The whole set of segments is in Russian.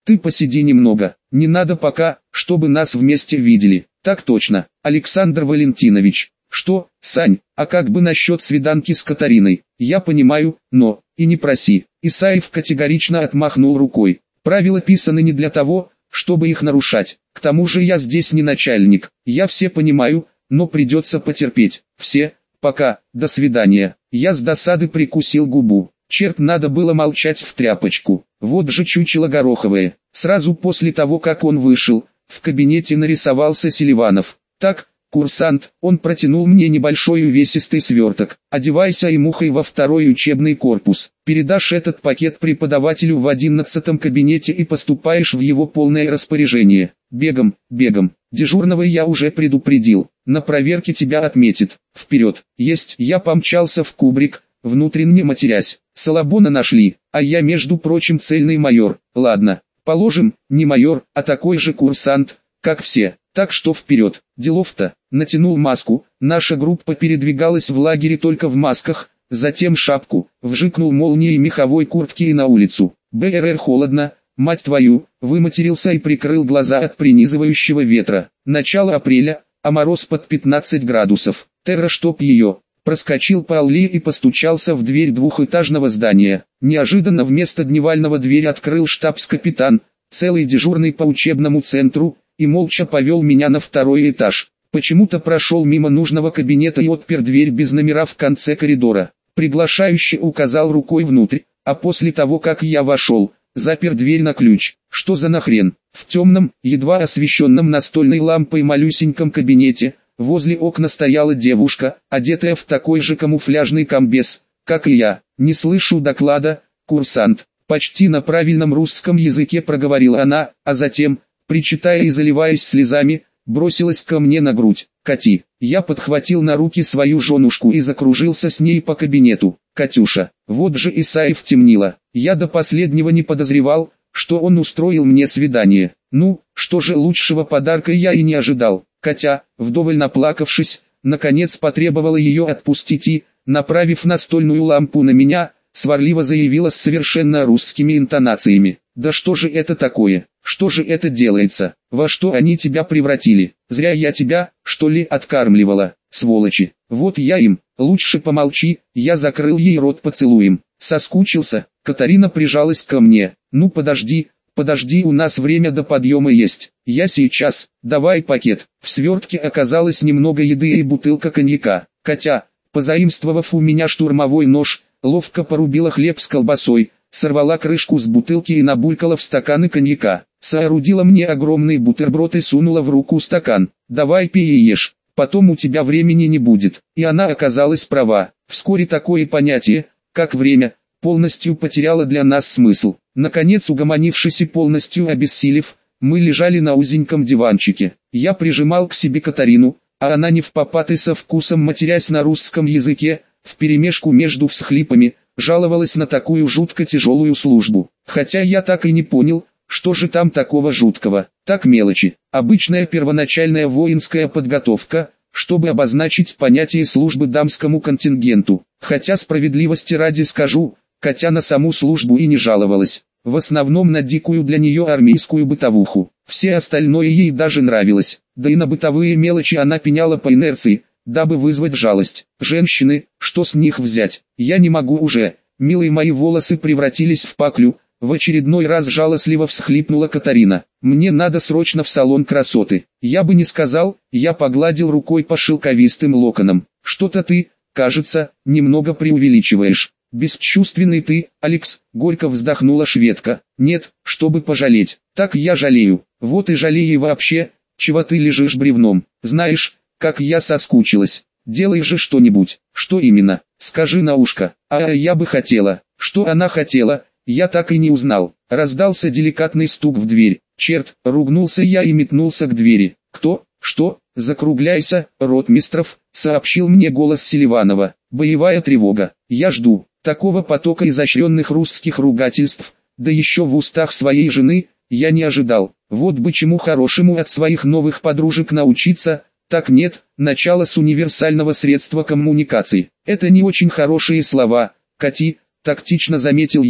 Ты посиди немного, не надо пока, чтобы нас вместе видели. Так точно, Александр Валентинович. Что, Сань, а как бы насчет свиданки с Катариной? Я понимаю, но, и не проси. Исаев категорично отмахнул рукой. Правила писаны не для того, чтобы их нарушать. К тому же я здесь не начальник. Я все понимаю, но придется потерпеть. Все, пока, до свидания. Я с досады прикусил губу. Черт, надо было молчать в тряпочку. Вот же чучело гороховое. Сразу после того, как он вышел, в кабинете нарисовался Селиванов. Так, курсант, он протянул мне небольшой увесистый сверток. Одевайся и мухой во второй учебный корпус. Передашь этот пакет преподавателю в 11-м кабинете и поступаешь в его полное распоряжение. Бегом, бегом. Дежурного я уже предупредил. На проверке тебя отметит. Вперед. Есть. Я помчался в кубрик, внутренне матерясь. Салабона нашли, а я, между прочим, цельный майор. Ладно, положим, не майор, а такой же курсант, как все. Так что вперед. Делов-то. Натянул маску. Наша группа передвигалась в лагере только в масках, затем шапку, вжикнул молнией меховой куртки и на улицу. БРР холодно, мать твою, выматерился и прикрыл глаза от пронизывающего ветра. Начало апреля, а мороз под 15 градусов. Терра чтоб ее. Проскочил по аллее и постучался в дверь двухэтажного здания. Неожиданно вместо дневального дверь открыл штабс-капитан, целый дежурный по учебному центру, и молча повел меня на второй этаж. Почему-то прошел мимо нужного кабинета и отпер дверь без номера в конце коридора. Приглашающий указал рукой внутрь, а после того, как я вошел, запер дверь на ключ. Что за нахрен? В темном, едва освещенном настольной лампой малюсеньком кабинете, возле окна стояла девушка, одетая в такой же камуфляжный комбез, как и я. Не слышу доклада, курсант. Почти на правильном русском языке проговорила она, а затем, причитая и заливаясь слезами, бросилась ко мне на грудь. «Кати». Я подхватил на руки свою женушку и закружился с ней по кабинету. «Катюша». Вот же Исаев темнило. Я до последнего не подозревал, что он устроил мне свидание. Ну, что же, лучшего подарка я и не ожидал. Катя, вдоволь наплакавшись, наконец потребовала ее отпустить и, направив настольную лампу на меня, сварливо заявила с совершенно русскими интонациями: «Да что же это такое? Что же это делается? Во что они тебя превратили? Зря я тебя, что ли, откармливала, сволочи. Вот я им, лучше помолчи». Я закрыл ей рот поцелуем. Соскучился. Катарина прижалась ко мне. «Ну подожди, подожди, у нас время до подъема есть. Я сейчас. Давай пакет». В свертке оказалось немного еды и бутылка коньяка. Катя, позаимствовав у меня штурмовой нож, ловко порубила хлеб с колбасой, сорвала крышку с бутылки и набулькала в стаканы коньяка. Соорудила мне огромный бутерброд и сунула в руку стакан. «Давай пей и ешь, потом у тебя времени не будет». И она оказалась права. Вскоре такое понятие, как время, полностью потеряло для нас смысл. Наконец, угомонившись и полностью обессилев, мы лежали на узеньком диванчике. Я прижимал к себе Катарину, а она невпопад и со вкусом, матерясь на русском языке, вперемешку между всхлипами, жаловалась на такую жутко тяжелую службу. Хотя я так и не понял, что же там такого жуткого. Так, мелочи. Обычная первоначальная воинская подготовка, чтобы обозначить понятие службы дамскому контингенту. Хотя справедливости ради скажу, Катя на саму службу и не жаловалась. В основном на дикую для нее армейскую бытовуху. Все остальное ей даже нравилось. Да и на бытовые мелочи она пеняла по инерции, дабы вызвать жалость. Женщины, что с них взять? Я не могу уже. Милые мои волосы превратились в паклю. В очередной раз жалостливо всхлипнула Катарина. «Мне надо срочно в салон красоты». Я бы не сказал, я погладил рукой по шелковистым локонам. «Что-то ты, кажется, немного преувеличиваешь». «Бесчувственный ты, Алекс», — горько вздохнула шведка. «Нет, чтобы пожалеть. Так я жалею. Вот и жалей вообще, чего ты лежишь бревном. Знаешь, как я соскучилась. Делай же что-нибудь». «Что именно? Скажи на ушко». «А я бы хотела». Что она хотела, я так и не узнал. Раздался деликатный стук в дверь. «Черт!» — ругнулся я и метнулся к двери. «Кто? Что? Закругляйся, ротмистров!» — сообщил мне голос Селиванова. «Боевая тревога. Я жду». Такого потока изощренных русских ругательств, да еще в устах своей жены, я не ожидал. Вот бы чему хорошему от своих новых подружек научиться. Так нет, начало с универсального средства коммуникации. Это не очень хорошие слова, Кати, тактично заметил я,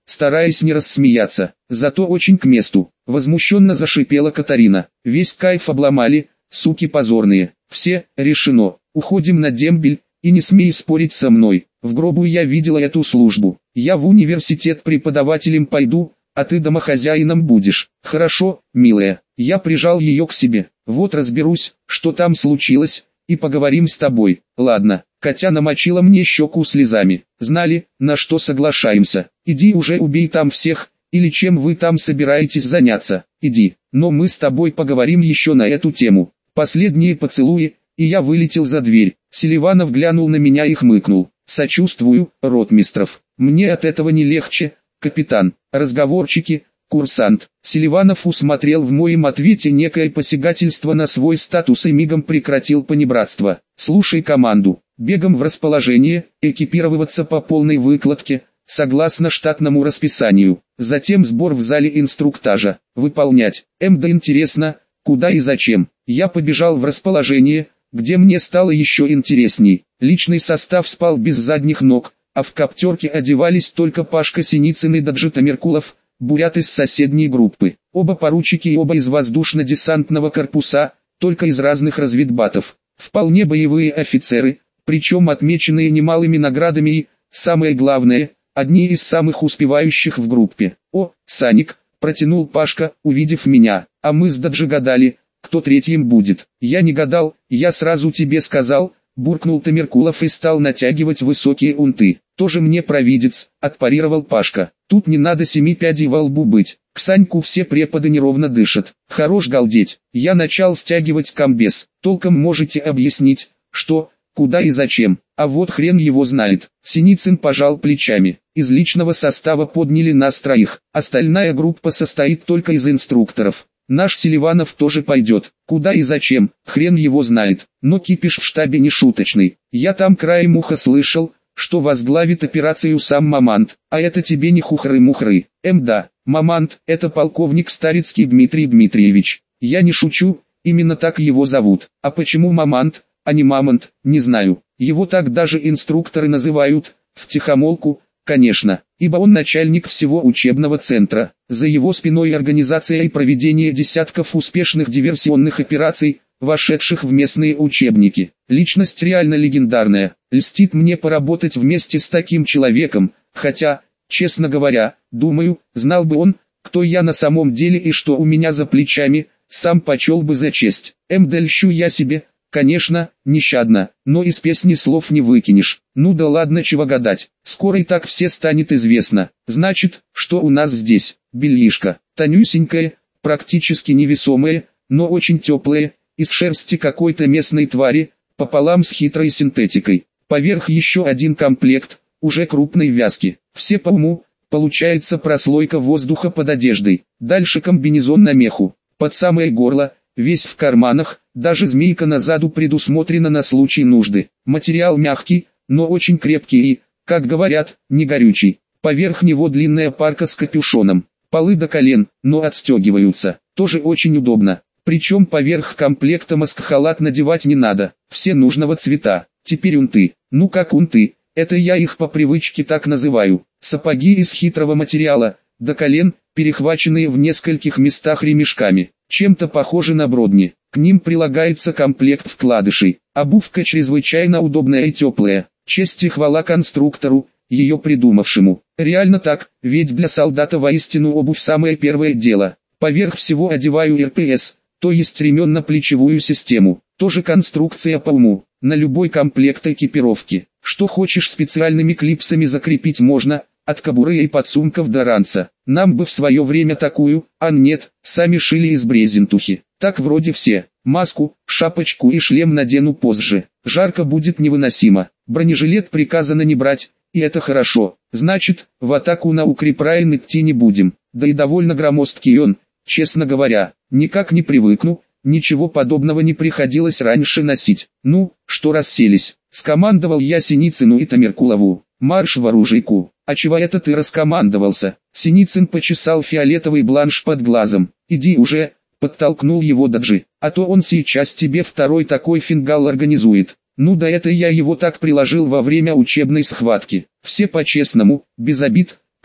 стараясь не рассмеяться, зато очень к месту. Возмущенно зашипела Катарина. Весь кайф обломали, суки позорные. Все, решено, уходим на дембель, и не смей спорить со мной. В гробу я видела эту службу. Я в университет преподавателем пойду, а ты домохозяином будешь. Хорошо, милая. Я прижал ее к себе. Вот разберусь, что там случилось, и поговорим с тобой. Ладно. Катя намочила мне щеку слезами. Знали, на что соглашаемся. Иди уже убей там всех, или чем вы там собираетесь заняться. Иди. Но мы с тобой поговорим еще на эту тему. Последние поцелуи, и я вылетел за дверь. Селиванов глянул на меня и хмыкнул. Сочувствую, ротмистров. Мне от этого не легче, капитан. Разговорчики, курсант. Селиванов усмотрел в моем ответе некое посягательство на свой статус и мигом прекратил понебратство. Слушай команду. Бегом в расположение, экипировываться по полной выкладке, согласно штатному расписанию. Затем сбор в зале инструктажа. Выполнять. Да интересно, куда и зачем. Я побежал в расположение, где мне стало еще интересней. Личный состав спал без задних ног, а в коптерке одевались только Пашка Синицын и Даджита Меркулов, бурят из соседней группы. Оба поручики и оба из воздушно-десантного корпуса, только из разных разведбатов. Вполне боевые офицеры, причем отмеченные немалыми наградами и, самое главное, одни из самых успевающих в группе. «О, Саник», — протянул Пашка, увидев меня, — «а мы с Даджи гадали, кто третьим будет». «Я не гадал, я сразу тебе сказал», — буркнул Тамеркулов и стал натягивать высокие унты. «Тоже мне провидец», — отпарировал Пашка. «Тут не надо 7 пядей во лбу быть, к Саньку все преподы неровно дышат. Хорош галдеть». Я начал стягивать комбез. «Толком можете объяснить, что, куда и зачем?» «А вот хрен его знает». Синицын пожал плечами. «Из личного состава подняли нас 3, остальная группа состоит только из инструкторов. Наш Селиванов тоже пойдет. Куда и зачем, хрен его знает. Но кипиш в штабе не шуточный. Я там краем уха слышал, что возглавит операцию сам Мамант. А это тебе не хухры-мухры. Да, Мамант, это полковник Старицкий Дмитрий Дмитриевич. Я не шучу, именно так его зовут. А почему Мамант, а не Мамонт, не знаю. Его так даже инструкторы называют, втихомолку, конечно, ибо он начальник всего учебного центра. За его спиной организация и проведение десятков успешных диверсионных операций, вошедших в местные учебники. Личность реально легендарная. Льстит мне поработать вместе с таким человеком, хотя, честно говоря, думаю, знал бы он, кто я на самом деле и что у меня за плечами, сам почел бы за честь. Да льщу я себе, конечно, нещадно, но из песни слов не выкинешь. Ну да ладно, чего гадать, скоро и так все станет известно. Значит, что у нас здесь? Бельишко, тонюсенькое, практически невесомое, но очень теплое, из шерсти какой-то местной твари, пополам с хитрой синтетикой. Поверх еще один комплект, уже крупной вязки. Все по уму, получается прослойка воздуха под одеждой. Дальше комбинезон на меху, под самое горло, весь в карманах, даже змейка на заду предусмотрена на случай нужды. Материал мягкий, но очень крепкий и, как говорят, не горючий. Поверх него длинная парка с капюшоном. Полы до колен, но отстегиваются. Тоже очень удобно. Причем поверх комплекта маскхалат надевать не надо. Все нужного цвета. Теперь унты. Ну как унты, это я их по привычке так называю. Сапоги из хитрого материала, до колен, перехваченные в нескольких местах ремешками. Чем-то похожи на бродни. К ним прилагается комплект вкладышей. Обувка чрезвычайно удобная и теплая. Честь и хвала конструктору, ее придумавшему. Реально так, ведь для солдата воистину обувь самое первое дело. Поверх всего одеваю РПС, то есть ременно-плечевую систему. Тоже конструкция по уму, на любой комплект экипировки. Что хочешь специальными клипсами закрепить можно, от кобуры и подсумков до ранца. Нам бы в свое время такую, а нет, сами шили из брезентухи. Так вроде все. Маску, шапочку и шлем надену позже. Жарко будет невыносимо. Бронежилет приказано не брать, и это хорошо. Значит, в атаку на укрепрайон идти не будем. Да и довольно громоздкий он, честно говоря. Никак не привыкну, ничего подобного не приходилось раньше носить. Ну, что расселись. Скомандовал я Синицыну и Тамеркулову. Марш в оружейку. А чего это ты раскомандовался? Синицын почесал фиолетовый бланш под глазом. Иди уже, подтолкнул его Даджи. А то он сейчас тебе второй такой фингал организует. Ну да это я его так приложил во время учебной схватки. Все по-честному, без обид,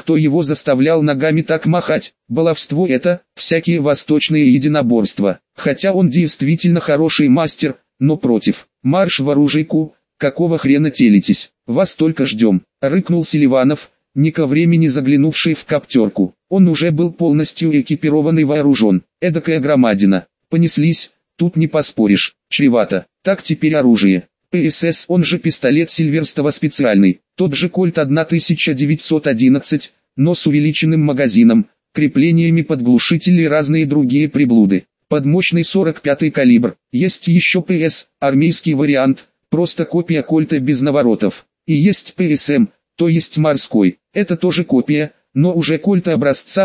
кто его заставлял ногами так махать. Баловство это, всякие восточные единоборства. Хотя он действительно хороший мастер, но против. Марш в оружейку, какого хрена телитесь, вас только ждем, рыкнул Селиванов, не ко времени заглянувший в коптерку. Он уже был полностью экипирован и вооружен. Эдакая громадина. Понеслись, тут не поспоришь, чревато. Так теперь оружие. ПСС, он же пистолет Сильверстова специальный, тот же Кольт 1911, но с увеличенным магазином, креплениями под глушители и разные другие приблуды. Под мощный 45-й калибр. Есть еще ПС, армейский вариант, просто копия Кольта без наворотов. И есть ПСМ, то есть морской, это тоже копия, но уже Кольта образца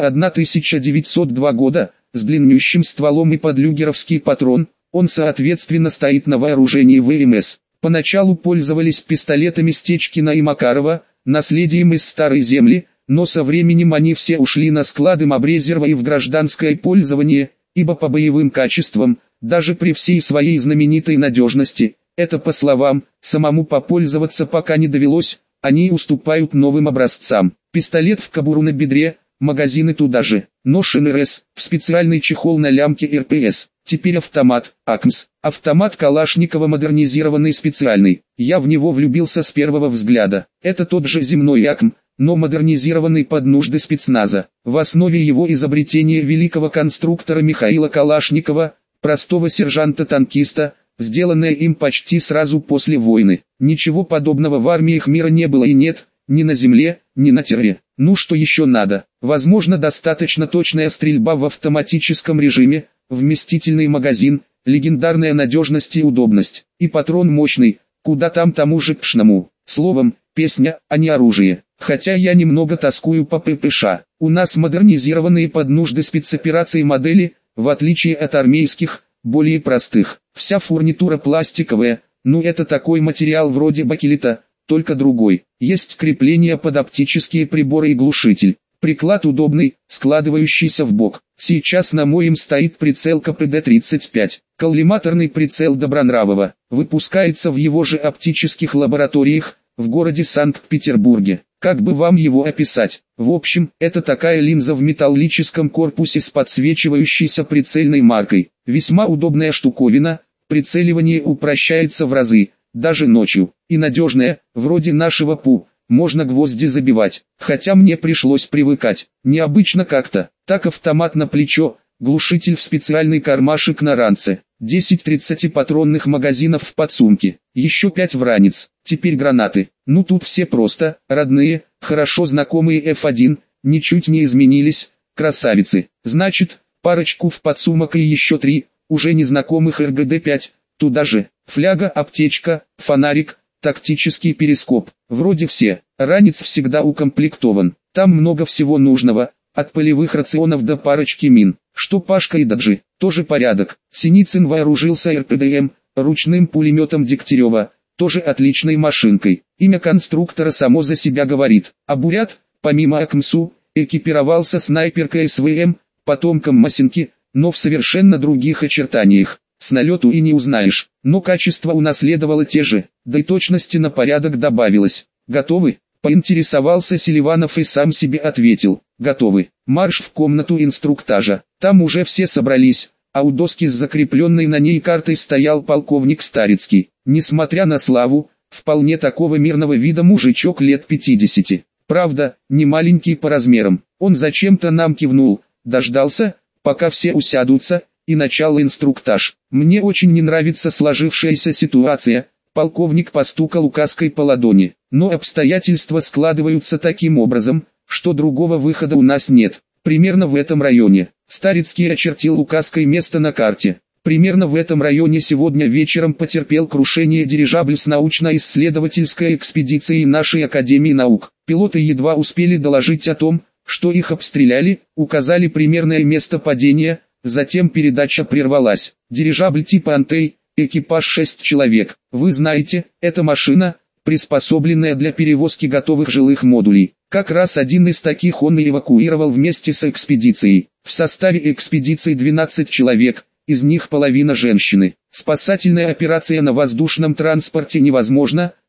1902 года, с длиннющим стволом и подлюгеровский патрон, он соответственно стоит на вооружении ВМС. Поначалу пользовались пистолетами Стечкина и Макарова, наследием из старой земли, но со временем они все ушли на склады мобрезерва и в гражданское пользование, ибо по боевым качествам, даже при всей своей знаменитой надежности, это по словам, самому попользоваться пока не довелось, они уступают новым образцам. Пистолет в кобуру на бедре, магазины туда же, нож НРС, в специальный чехол на лямке РПС. Теперь автомат, АКМС, автомат Калашникова модернизированный специальный. Я в него влюбился с первого взгляда. Это тот же земной АКМ, но модернизированный под нужды спецназа. В основе его изобретения великого конструктора Михаила Калашникова, простого сержанта-танкиста, сделанное им почти сразу после войны. Ничего подобного в армиях мира не было и нет, ни на земле, ни на терре. Ну что еще надо? Возможно, достаточно точная стрельба в автоматическом режиме, вместительный магазин, легендарная надежность и удобность, и патрон мощный, куда там тому же пшному. Словом, песня, а не оружие. Хотя я немного тоскую по ППШ. У нас модернизированные под нужды спецопераций модели, в отличие от армейских, более простых. Вся фурнитура пластиковая, ну это такой материал вроде бакелита, только другой. Есть крепление под оптические приборы и глушитель. Приклад удобный, складывающийся в бок. Сейчас на моем стоит прицел КПД-35. Коллиматорный прицел Добронравова. Выпускается в его же оптических лабораториях, в городе Санкт-Петербурге. Как бы вам его описать? В общем, это такая линза в металлическом корпусе с подсвечивающейся прицельной маркой. Весьма удобная штуковина, прицеливание упрощается в разы, даже ночью. И надежная, вроде нашего ПУ. Можно гвозди забивать, хотя мне пришлось привыкать, необычно как-то. Так автомат на плечо, глушитель в специальный кармашек на ранце, 10 30-патронных магазинов в подсумке, еще 5 в ранец, теперь гранаты. Ну тут все просто, родные, хорошо знакомые F1, ничуть не изменились, красавицы. Значит, парочку в подсумок и еще 3, уже незнакомых РГД-5, туда же, фляга, аптечка, фонарик, тактический перископ. Вроде все. Ранец всегда укомплектован. Там много всего нужного, от полевых рационов до парочки мин. Что Пашка и Даджи, тоже порядок. Синицын вооружился РПДМ, ручным пулеметом Дегтярева, тоже отличной машинкой. Имя конструктора само за себя говорит. А Бурят, помимо АКМСУ, экипировался снайперкой СВМ, потомком Масинки, но в совершенно других очертаниях. С налету и не узнаешь, но качество унаследовало те же, да и точности на порядок добавилось. Готовы? Поинтересовался Селиванов и сам себе ответил. Готовы. Марш в комнату инструктажа. Там уже все собрались, а у доски с закрепленной на ней картой стоял полковник Старицкий. Несмотря на славу, вполне такого мирного вида мужичок лет 50. Правда, не маленький по размерам. Он зачем-то нам кивнул, дождался, пока все усядутся, и начал инструктаж. Мне очень не нравится сложившаяся ситуация, полковник постукал указкой по ладони, но обстоятельства складываются таким образом, что другого выхода у нас нет. Примерно в этом районе. Старицкий очертил указкой место на карте. Примерно в этом районе сегодня вечером потерпел крушение дирижабль с научно-исследовательской экспедицией нашей Академии наук. Пилоты едва успели доложить о том, что их обстреляли, указали примерное место падения. Затем передача прервалась. Дирижабль типа «Антей», экипаж 6 человек. Вы знаете, эта машина, приспособленная для перевозки готовых жилых модулей. Как раз один из таких он и эвакуировал вместе с экспедицией. В составе экспедиции 12 человек, из них половина женщины. Спасательная операция на воздушном транспорте невозможна,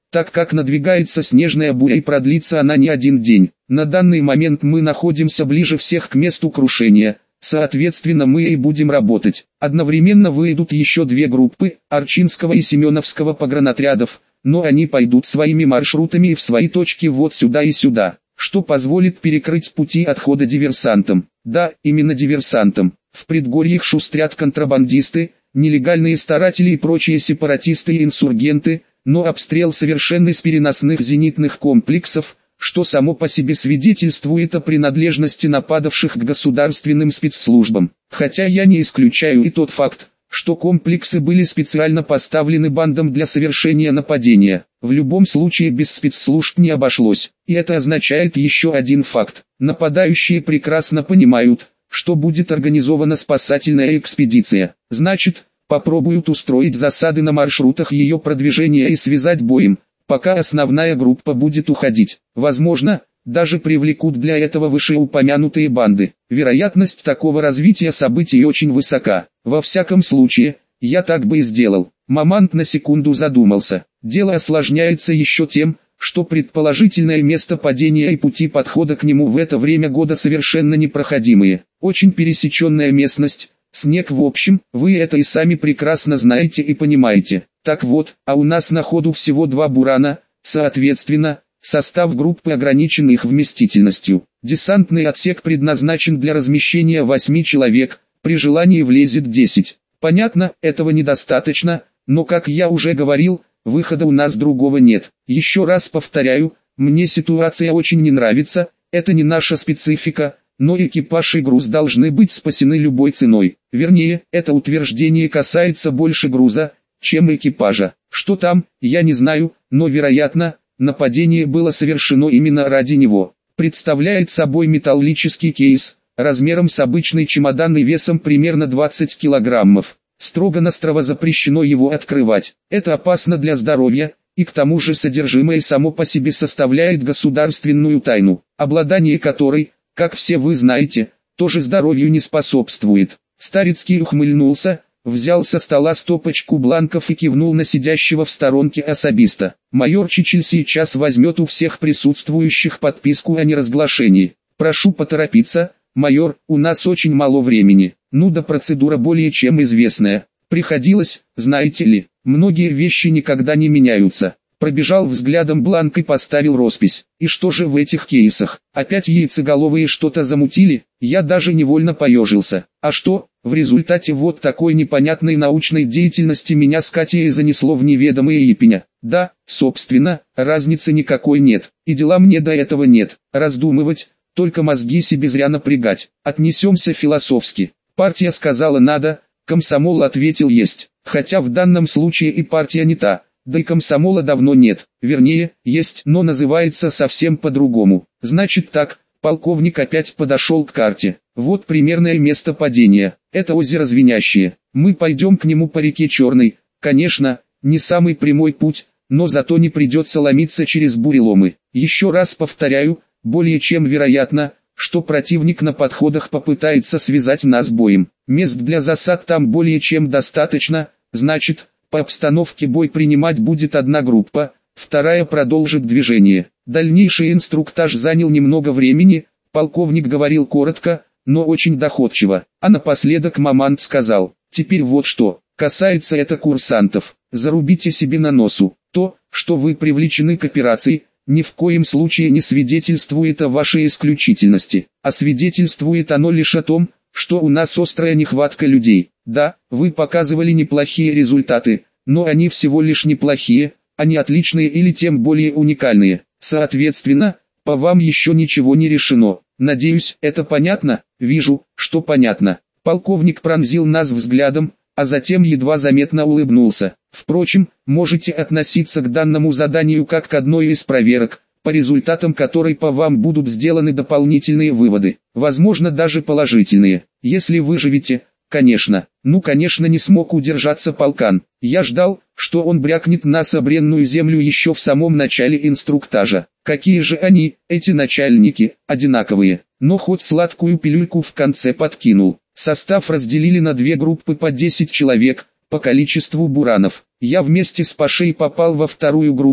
так как надвигается снежная буря и продлится она не один день. На данный момент мы находимся ближе всех к месту крушения, соответственно мы и будем работать. Одновременно выйдут еще две группы, Арчинского и Семеновского погранотрядов, но они пойдут своими маршрутами и в свои точки вот сюда и сюда, что позволит перекрыть пути отхода диверсантам. Да, именно диверсантам. В предгорьях шустрят контрабандисты, нелегальные старатели и прочие сепаратисты и инсургенты, но обстрел совершенный с переносных зенитных комплексов, что само по себе свидетельствует о принадлежности нападавших к государственным спецслужбам. Хотя я не исключаю и тот факт, что комплексы были специально поставлены бандам для совершения нападения. В любом случае без спецслужб не обошлось. И это означает еще один факт. Нападающие прекрасно понимают, что будет организована спасательная экспедиция. Значит, попробуют устроить засады на маршрутах ее продвижения и связать боем, пока основная группа будет уходить. Возможно, даже привлекут для этого вышеупомянутые банды. Вероятность такого развития событий очень высока. Во всяком случае, я так бы и сделал. Мамонт на секунду задумался. Дело осложняется еще тем, что предположительное место падения и пути подхода к нему в это время года совершенно непроходимые. Очень пересеченная местность, снег в общем, вы это и сами прекрасно знаете и понимаете. Так вот, а у нас на ходу всего два бурана, соответственно, состав группы ограничен их вместительностью. Десантный отсек предназначен для размещения 8 человек, при желании влезет 10. Понятно, этого недостаточно, но как я уже говорил, выхода у нас другого нет. Еще раз повторяю, мне ситуация очень не нравится, это не наша специфика, но экипаж и груз должны быть спасены любой ценой. Вернее, это утверждение касается больше груза, чем экипажа. Что там, я не знаю, но вероятно, нападение было совершено именно ради него. Представляет собой металлический кейс, размером с обычный чемодан и весом примерно 20 килограммов. Строго-настрого запрещено его открывать. Это опасно для здоровья, и к тому же содержимое само по себе составляет государственную тайну, обладание которой, как все вы знаете, тоже здоровью не способствует. Старицкий ухмыльнулся, взял со стола стопочку бланков и кивнул на сидящего в сторонке особиста. Майор Чичиль сейчас возьмет у всех присутствующих подписку о неразглашении. Прошу поторопиться, майор, у нас очень мало времени. Ну да, процедура более чем известная. Приходилось, знаете ли, многие вещи никогда не меняются. Пробежал взглядом бланк и поставил роспись. И что же в этих кейсах? Опять яйцеголовые что-то замутили? Я даже невольно поежился. А что, в результате вот такой непонятной научной деятельности меня с Катей занесло в неведомые епеня? Да, собственно, разницы никакой нет. И дела мне до этого нет. Раздумывать, только мозги себе зря напрягать. Отнесемся философски. Партия сказала надо, комсомол ответил есть. Хотя в данном случае и партия не та. Да и комсомола давно нет, вернее, есть, но называется совсем по-другому. Значит так, полковник опять подошел к карте. Вот примерное место падения, это озеро Звенящее. Мы пойдем к нему по реке Черной, конечно, не самый прямой путь, но зато не придется ломиться через буреломы. Еще раз повторяю, более чем вероятно, что противник на подходах попытается связать нас боем. Мест для засад там более чем достаточно, значит, по обстановке бой принимать будет одна группа, вторая продолжит движение. Дальнейший инструктаж занял немного времени, полковник говорил коротко, но очень доходчиво. А напоследок Мамонт сказал, теперь вот что, касается это курсантов, зарубите себе на носу, то, что вы привлечены к операции, ни в коем случае не свидетельствует о вашей исключительности, а свидетельствует оно лишь о том, что у нас острая нехватка людей. Да, вы показывали неплохие результаты, но они всего лишь неплохие, а не отличные или тем более уникальные. Соответственно, по вам еще ничего не решено. Надеюсь, это понятно? Вижу, что понятно. Полковник пронзил нас взглядом, а затем едва заметно улыбнулся. Впрочем, можете относиться к данному заданию как к одной из проверок, по результатам которой по вам будут сделаны дополнительные выводы, возможно даже положительные. Если выживете, конечно. Ну конечно, не смог удержаться полкан. Я ждал, что он брякнет нас о бренную землю еще в самом начале инструктажа. Какие же они, эти начальники, одинаковые. Но хоть сладкую пилюльку в конце подкинул. Состав разделили на две группы по 10 человек, по количеству буранов. Я вместе с Пашей попал во вторую группу,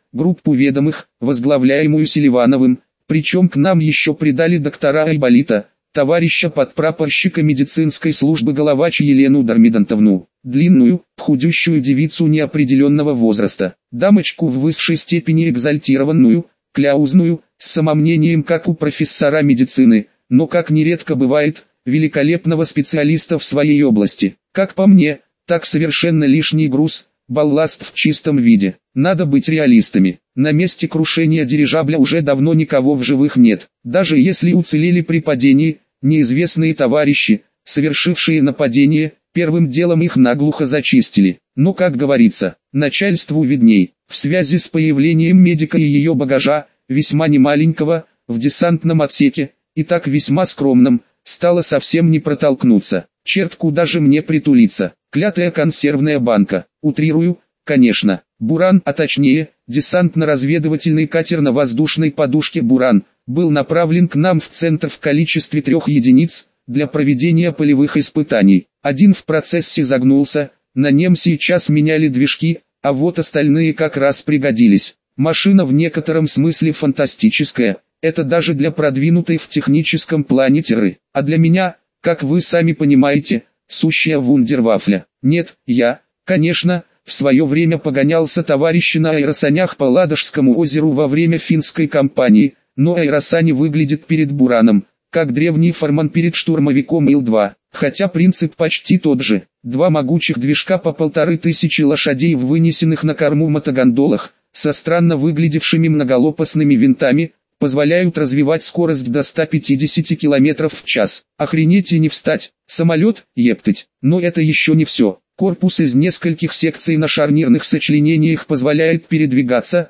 группу ведомых, возглавляемую Селивановым, причем к нам еще придали доктора Айболита, товарища подпрапорщика медицинской службы Головач Елену Дармидантовну, длинную, худющую девицу неопределенного возраста, дамочку в высшей степени экзальтированную, кляузную, с самомнением как у профессора медицины, но как нередко бывает, великолепного специалиста в своей области. Как по мне, так совершенно лишний груз, балласт в чистом виде. Надо быть реалистами. На месте крушения дирижабля уже давно никого в живых нет. Даже если уцелели при падении, неизвестные товарищи, совершившие нападение, первым делом их наглухо зачистили. Но, как говорится, начальству видней. В связи с появлением медика и ее багажа, весьма немаленького, в десантном отсеке, и так весьма скромном, стало совсем не протолкнуться. Черт, куда же мне притулиться? Клятая консервная банка. Утрирую, конечно. «Буран», а точнее, десантно-разведывательный катер на воздушной подушке «Буран», был направлен к нам в центр в количестве 3 единиц, для проведения полевых испытаний. Один в процессе загнулся, на нем сейчас меняли движки, а вот остальные как раз пригодились. Машина в некотором смысле фантастическая, это даже для продвинутой в техническом плане терры, а для меня, как вы сами понимаете, сущая вундервафля. Нет, я, конечно, в свое время погонялся товарищи на аэросанях по Ладожскому озеру во время финской кампании, но аэросани выглядят перед Бураном, как древний фарман перед штурмовиком Ил-2, хотя принцип почти тот же. 2 могучих движка по 1500 лошадей в вынесенных на корму мотогондолах, со странно выглядевшими многолопастными винтами, позволяют развивать скорость до 150 км в час. Охренеть и не встать, самолет, ептать. Но это еще не все. Корпус из нескольких секций на шарнирных сочленениях позволяет передвигаться,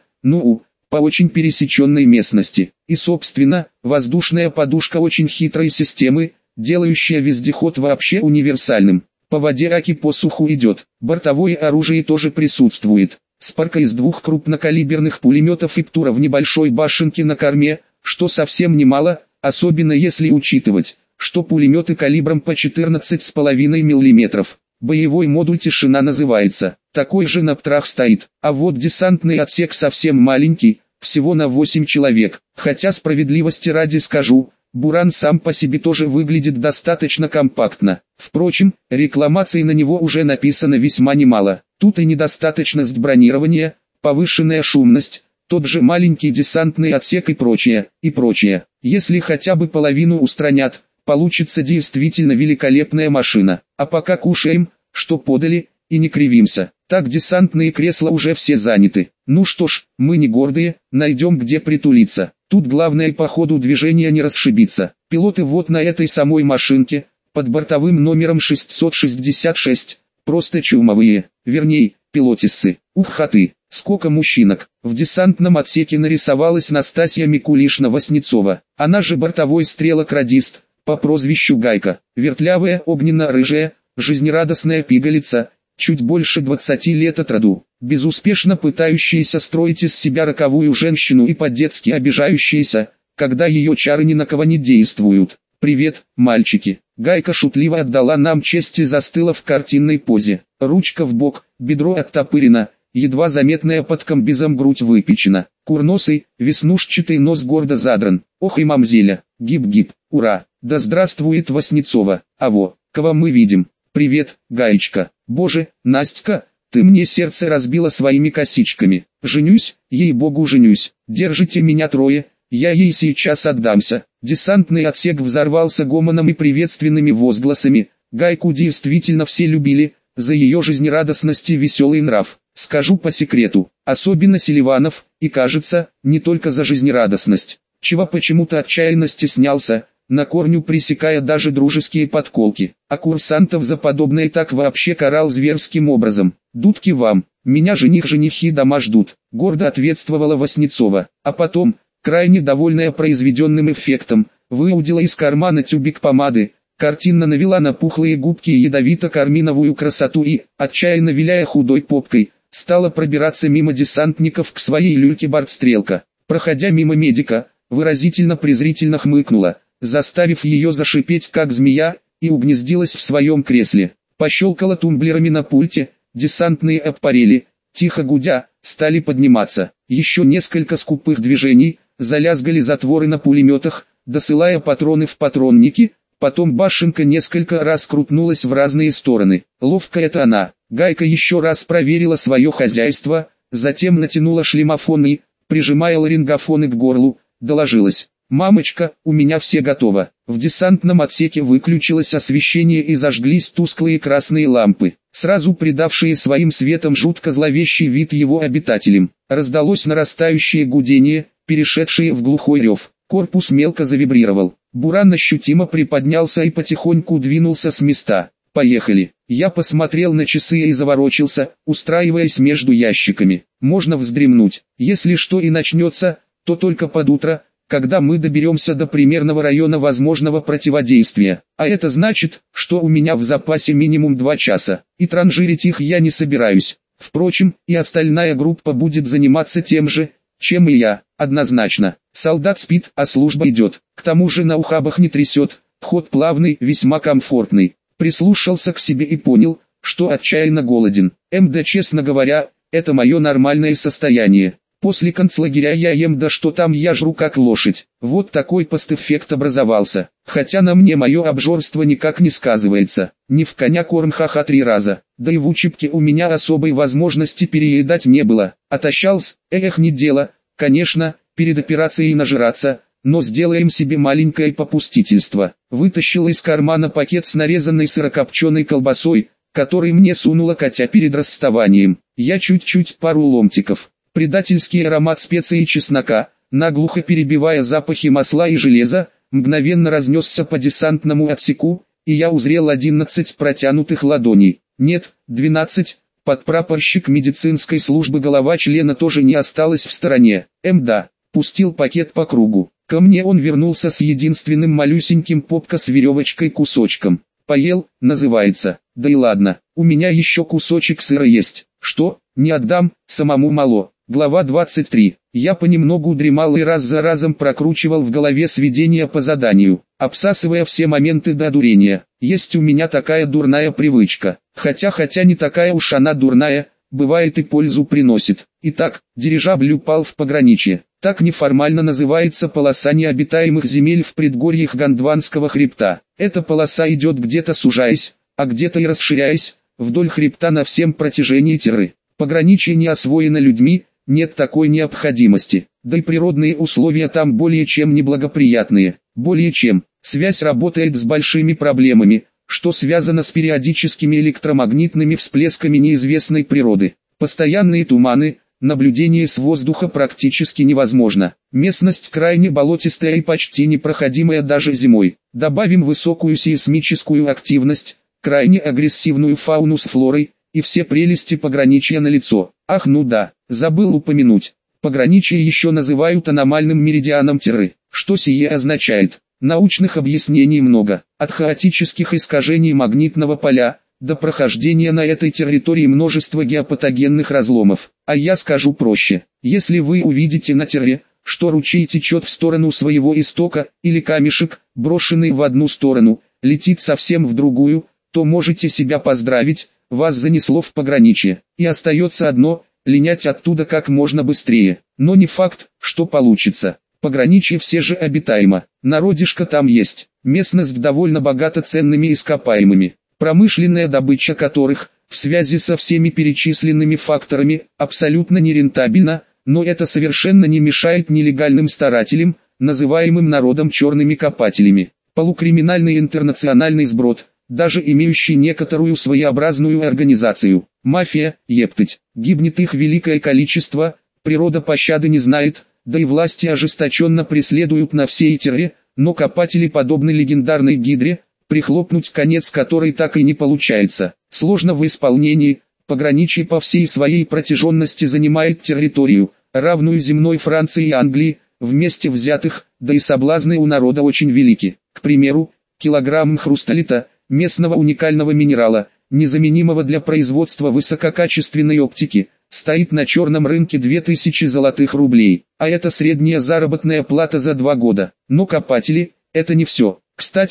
по очень пересеченной местности. И собственно, воздушная подушка очень хитрой системы, делающая вездеход вообще универсальным. По воде аки по суху идет. Бортовое оружие тоже присутствует. Спарка из 2 крупнокалиберных пулеметов и ПТУРа в небольшой башенке на корме, что совсем немало, особенно если учитывать, что пулеметы калибром по 14,5 мм. Боевой модуль «Тишина» называется. Такой же на ПТРах стоит. А вот десантный отсек совсем маленький, всего на 8 человек. Хотя справедливости ради скажу, «Буран» сам по себе тоже выглядит достаточно компактно. Впрочем, рекламаций на него уже написано весьма немало. Тут и недостаточность бронирования, повышенная шумность, тот же маленький десантный отсек и прочее, и прочее. Если хотя бы половину устранят, получится действительно великолепная машина. А пока кушаем, что подали, и не кривимся. Так десантные кресла уже все заняты. Ну что ж, мы не гордые, найдем где притулиться. Тут главное по ходу движения не расшибиться. Пилоты вот на этой самой машинке, под бортовым номером 666, просто чумовые, вернее, пилотиссы. Ух-хаты, сколько мужчинок. В десантном отсеке нарисовалась Настасья Микулишна-Васнецова. Она же бортовой стрелок-радист, по прозвищу Гайка. Вертлявая, огненно-рыжая, жизнерадостная пигалица, чуть больше 20 лет от роду, безуспешно пытающаяся строить из себя роковую женщину и по-детски обижающаяся, когда ее чары ни на кого не действуют. «Привет, мальчики!» Гайка шутливо отдала нам честь и застыла в картинной позе. Ручка в бок, бедро оттопырено, едва заметная под комбизом грудь выпечена. Курносый, веснушчатый нос гордо задран. Ох и мамзеля, гиб-гиб, ура! Да здравствует Васнецова! Аво, кого мы видим? Привет, Гаечка. Боже, Настя, ты мне сердце разбила своими косичками. Женюсь, ей-богу женюсь. Держите меня трое, я ей сейчас отдамся. Десантный отсек взорвался гомоном и приветственными возгласами. Гайку действительно все любили, за ее жизнерадостность и веселый нрав. Скажу по секрету, особенно Селиванов, и кажется, не только за жизнерадостность. Чего почему-то отчаянно стеснялся, на корню пресекая даже дружеские подколки. А курсантов за подобное так вообще карал зверским образом. «Дудки вам, меня женихи дома ждут», — гордо ответствовала Васнецова. А потом, крайне довольная произведенным эффектом, выудила из кармана тюбик помады, картинно навела на пухлые губки ядовито-карминовую красоту и, отчаянно виляя худой попкой, стала пробираться мимо десантников к своей люльке бортстрелка. Проходя мимо медика, выразительно-презрительно хмыкнула, заставив ее зашипеть как змея, и угнездилась в своем кресле. Пощелкала тумблерами на пульте, десантные аппарели, тихо гудя, стали подниматься. Еще несколько скупых движений, залязгали затворы на пулеметах, досылая патроны в патронники, потом башенка несколько раз крутнулась в разные стороны. Ловко это она. Гайка еще раз проверила свое хозяйство, затем натянула шлемофон и, прижимая ларингофоны к горлу, доложилась: «Мамочка, у меня все готово». В десантном отсеке выключилось освещение и зажглись тусклые красные лампы, сразу придавшие своим светом жутко зловещий вид его обитателям. Раздалось нарастающее гудение, перешедшее в глухой рев. Корпус мелко завибрировал. Буран ощутимо приподнялся и потихоньку двинулся с места. «Поехали». Я посмотрел на часы и заворочился, устраиваясь между ящиками. Можно вздремнуть. Если что и начнется, то только под утро, когда мы доберемся до примерного района возможного противодействия. А это значит, что у меня в запасе минимум 2 часа. И транжирить их я не собираюсь. Впрочем, и остальная группа будет заниматься тем же, чем и я, однозначно. Солдат спит, а служба идет. К тому же на ухабах не трясет, ход плавный, весьма комфортный. Прислушался к себе и понял, что отчаянно голоден. Честно говоря, это мое нормальное состояние. После концлагеря я ем, да что там, я жру как лошадь. Вот такой постэффект образовался. Хотя на мне мое обжорство никак не сказывается. Не в коня корм, ха-ха 3 раза. Да и в учебке у меня особой возможности переедать не было. Отощался, не дело, конечно, перед операцией нажираться, но сделаем себе маленькое попустительство. Вытащил из кармана пакет с нарезанной сырокопченой колбасой, который мне сунула Катя перед расставанием. Я чуть-чуть пару ломтиков. Предательский аромат специй и чеснока, наглухо перебивая запахи масла и железа, мгновенно разнесся по десантному отсеку, и я узрел 11 протянутых ладоней. Нет, 12. Подпрапорщик медицинской службы голова члена тоже не осталась в стороне. Да, пустил пакет по кругу. Ко мне он вернулся с единственным малюсеньким попка с веревочкой кусочком. «Поел», называется. Да и ладно, у меня еще кусочек сыра есть. Что, не отдам, самому мало. Глава 23. Я понемногу дремал и раз за разом прокручивал в голове сведения по заданию, обсасывая все моменты до одурения. Есть у меня такая дурная привычка. Хотя не такая уж она дурная, бывает и пользу приносит. Итак, дирижабль упал в пограничье. Так неформально называется полоса необитаемых земель в предгорьях Гондванского хребта. Эта полоса идет где-то сужаясь, а где-то и расширяясь, вдоль хребта на всем протяжении Терры. Пограничье не освоено людьми, нет такой необходимости, да и природные условия там более чем неблагоприятные. Более чем, связь работает с большими проблемами, что связано с периодическими электромагнитными всплесками неизвестной природы. Постоянные туманы, наблюдение с воздуха практически невозможно. Местность крайне болотистая и почти непроходимая даже зимой. Добавим высокую сейсмическую активность, крайне агрессивную фауну с флорой, и все прелести пограничья налицо. Ах ну да, забыл упомянуть. Пограничье еще называют аномальным меридианом Терры. Что сие означает? Научных объяснений много. От хаотических искажений магнитного поля, до прохождения на этой территории множества геопатогенных разломов. А я скажу проще. Если вы увидите на Терре, что ручей течет в сторону своего истока, или камешек, брошенный в одну сторону, летит совсем в другую, то можете себя поздравить, вас занесло в пограничье. И остается одно – линять оттуда как можно быстрее. Но не факт, что получится. Пограничье все же обитаемо. Народишко там есть. Местность довольно богата ценными ископаемыми, промышленная добыча которых, в связи со всеми перечисленными факторами, абсолютно нерентабельна, но это совершенно не мешает нелегальным старателям, называемым народом черными копателями. Полукриминальный интернациональный сброд, даже имеющий некоторую своеобразную организацию. Мафия, ептыть, гибнет их великое количество, природа пощады не знает, да и власти ожесточенно преследуют на всей Терре, но копатели подобны легендарной гидре, прихлопнуть конец которой так и не получается. Сложно в исполнении, пограничье по всей своей протяженности занимает территорию, равную земной Франции и Англии, вместе взятых, да и соблазны у народа очень велики. К примеру, килограмм хрусталита, местного уникального минерала, незаменимого для производства высококачественной оптики, стоит на черном рынке 2000 золотых рублей, а это средняя заработная плата за 2 года. Но копатели – это не все. Кстати,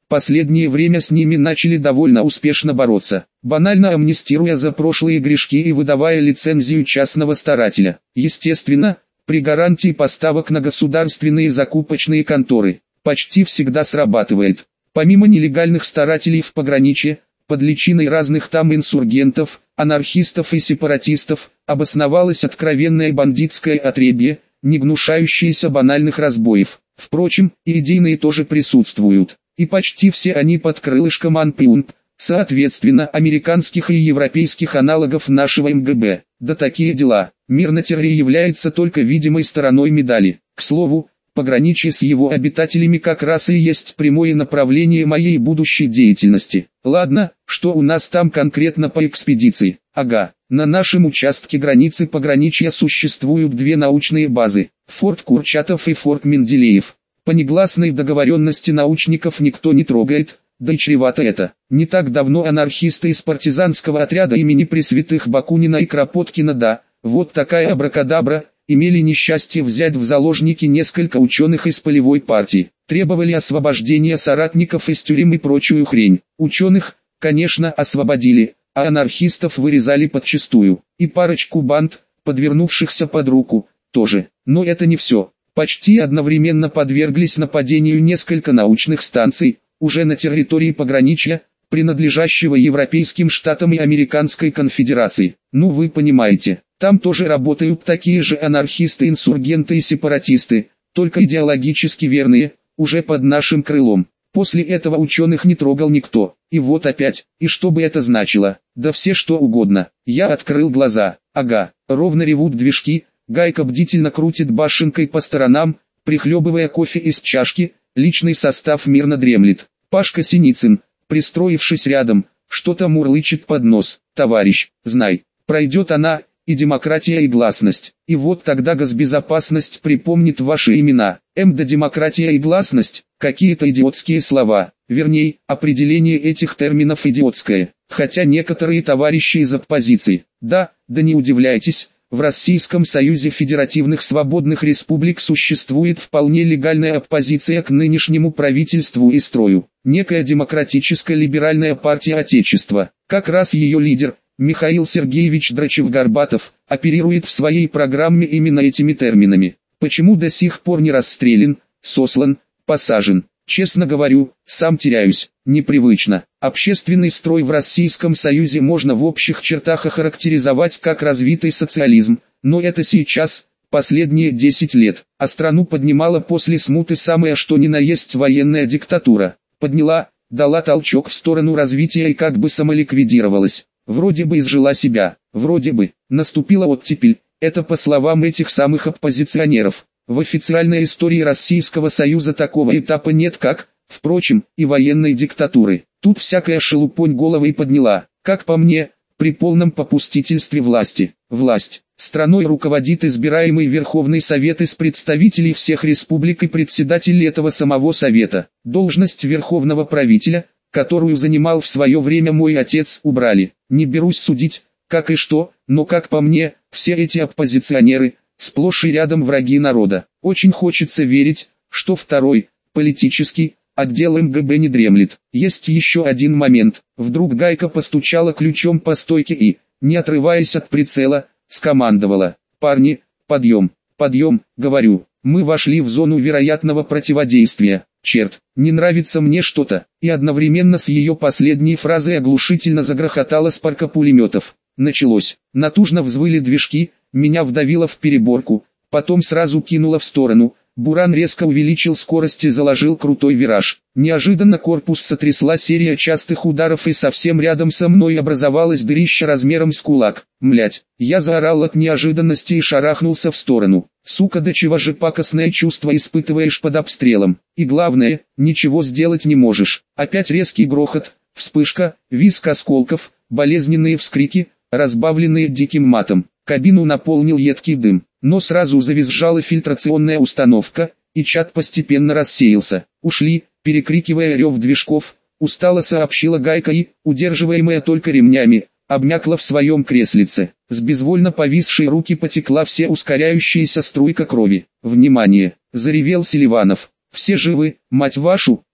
Последнее время с ними начали довольно успешно бороться, банально амнистируя за прошлые грешки и выдавая лицензию частного старателя. Естественно, при гарантии поставок на государственные закупочные конторы. Почти всегда срабатывает. Помимо нелегальных старателей в пограничье, под личиной разных там инсургентов, анархистов и сепаратистов, обосновалось откровенное бандитское отребье, не гнушающееся банальных разбоев. Впрочем, и идейные тоже присутствуют. И почти все они под крылышком АНП-УНП, соответственно американских и европейских аналогов нашего МГБ. Да такие дела. Мир на территории является только видимой стороной медали. К слову, пограничье с его обитателями как раз и есть прямое направление моей будущей деятельности. Ладно, что у нас там конкретно по экспедиции? Ага, на нашем участке границы пограничья существуют две научные базы, Форт Курчатов и Форт Менделеев. По негласной договоренности научников никто не трогает, да и чревато это. Не так давно анархисты из партизанского отряда имени Пресвятых Бакунина и Кропоткина, да, вот такая абракадабра, имели несчастье взять в заложники несколько ученых из полевой партии. Требовали освобождения соратников из тюрем и прочую хрень. Ученых, конечно, освободили, а анархистов вырезали подчистую. И парочку банд, подвернувшихся под руку, тоже. Но это не все. Почти одновременно подверглись нападению несколько научных станций, уже на территории пограничья, принадлежащего Европейским Штатам и Американской Конфедерации. Ну вы понимаете, там тоже работают такие же анархисты, инсургенты и сепаратисты, только идеологически верные, уже под нашим крылом. После этого ученых не трогал никто. И вот опять, и что бы это значило? Да все что угодно. Я открыл глаза. Ага, ровно ревут движки. Гайка бдительно крутит башенкой по сторонам, прихлебывая кофе из чашки, личный состав мирно дремлет. Пашка Синицын, пристроившись рядом, что-то мурлычет под нос. Товарищ, знай, пройдет она, и демократия, и гласность. И вот тогда госбезопасность припомнит ваши имена. Да демократия и гласность, какие-то идиотские слова. Вернее, определение этих терминов идиотское. Хотя некоторые товарищи из оппозиции. Да не удивляйтесь. В Российском Союзе Федеративных Свободных Республик существует вполне легальная оппозиция к нынешнему правительству и строю. Некая демократическая либеральная партия Отечества. Как раз ее лидер, Михаил Сергеевич Драчев-Горбатов, оперирует в своей программе именно этими терминами. Почему до сих пор не расстрелян, сослан, посажен? Честно говорю, сам теряюсь, непривычно. Общественный строй в Российском Союзе можно в общих чертах охарактеризовать как развитый социализм, но это сейчас, последние 10 лет, а страну поднимала после смуты самая что ни на есть военная диктатура. Подняла, дала толчок в сторону развития и как бы самоликвидировалась. Вроде бы изжила себя, вроде бы, наступила оттепель, это по словам этих самых оппозиционеров. В официальной истории Российского Союза такого этапа нет как, впрочем, и военной диктатуры. Тут всякая шелупонь головой подняла, как по мне, при полном попустительстве власти. Власть. Страной руководит избираемый Верховный Совет из представителей всех республик и председатель этого самого Совета. Должность Верховного Правителя, которую занимал в свое время мой отец, убрали. Не берусь судить, как и что, но как по мне, все эти оппозиционеры – сплошь и рядом враги народа. Очень хочется верить, что второй, политический, отдел МГБ не дремлет. Есть еще один момент. Вдруг Гайка постучала ключом по стойке и, не отрываясь от прицела, скомандовала: «Парни, подъем, подъем», говорю. Мы вошли в зону вероятного противодействия. Черт, не нравится мне что-то. И одновременно с ее последней фразой оглушительно загрохотало с парка пулеметов. Началось. Натужно взвыли движки. Меня вдавило в переборку, потом сразу кинуло в сторону. Буран резко увеличил скорость и заложил крутой вираж. Неожиданно корпус сотрясла серия частых ударов и совсем рядом со мной образовалось дырище размером с кулак. Млять, я заорал от неожиданности и шарахнулся в сторону. Сука, до чего же пакостное чувство испытываешь под обстрелом. И главное, ничего сделать не можешь. Опять резкий грохот, вспышка, визг осколков, болезненные вскрики, разбавленные диким матом. Кабину наполнил едкий дым, но сразу завизжала фильтрационная установка, и чад постепенно рассеялся. Ушли, перекрикивая рев движков, устало сообщила Гайка и, удерживаемая только ремнями, обмякла в своем креслице. С безвольно повисшей руки потекла все ускоряющаяся струйка крови. «Внимание!» — заревел Селиванов. «Все живы, мать вашу!»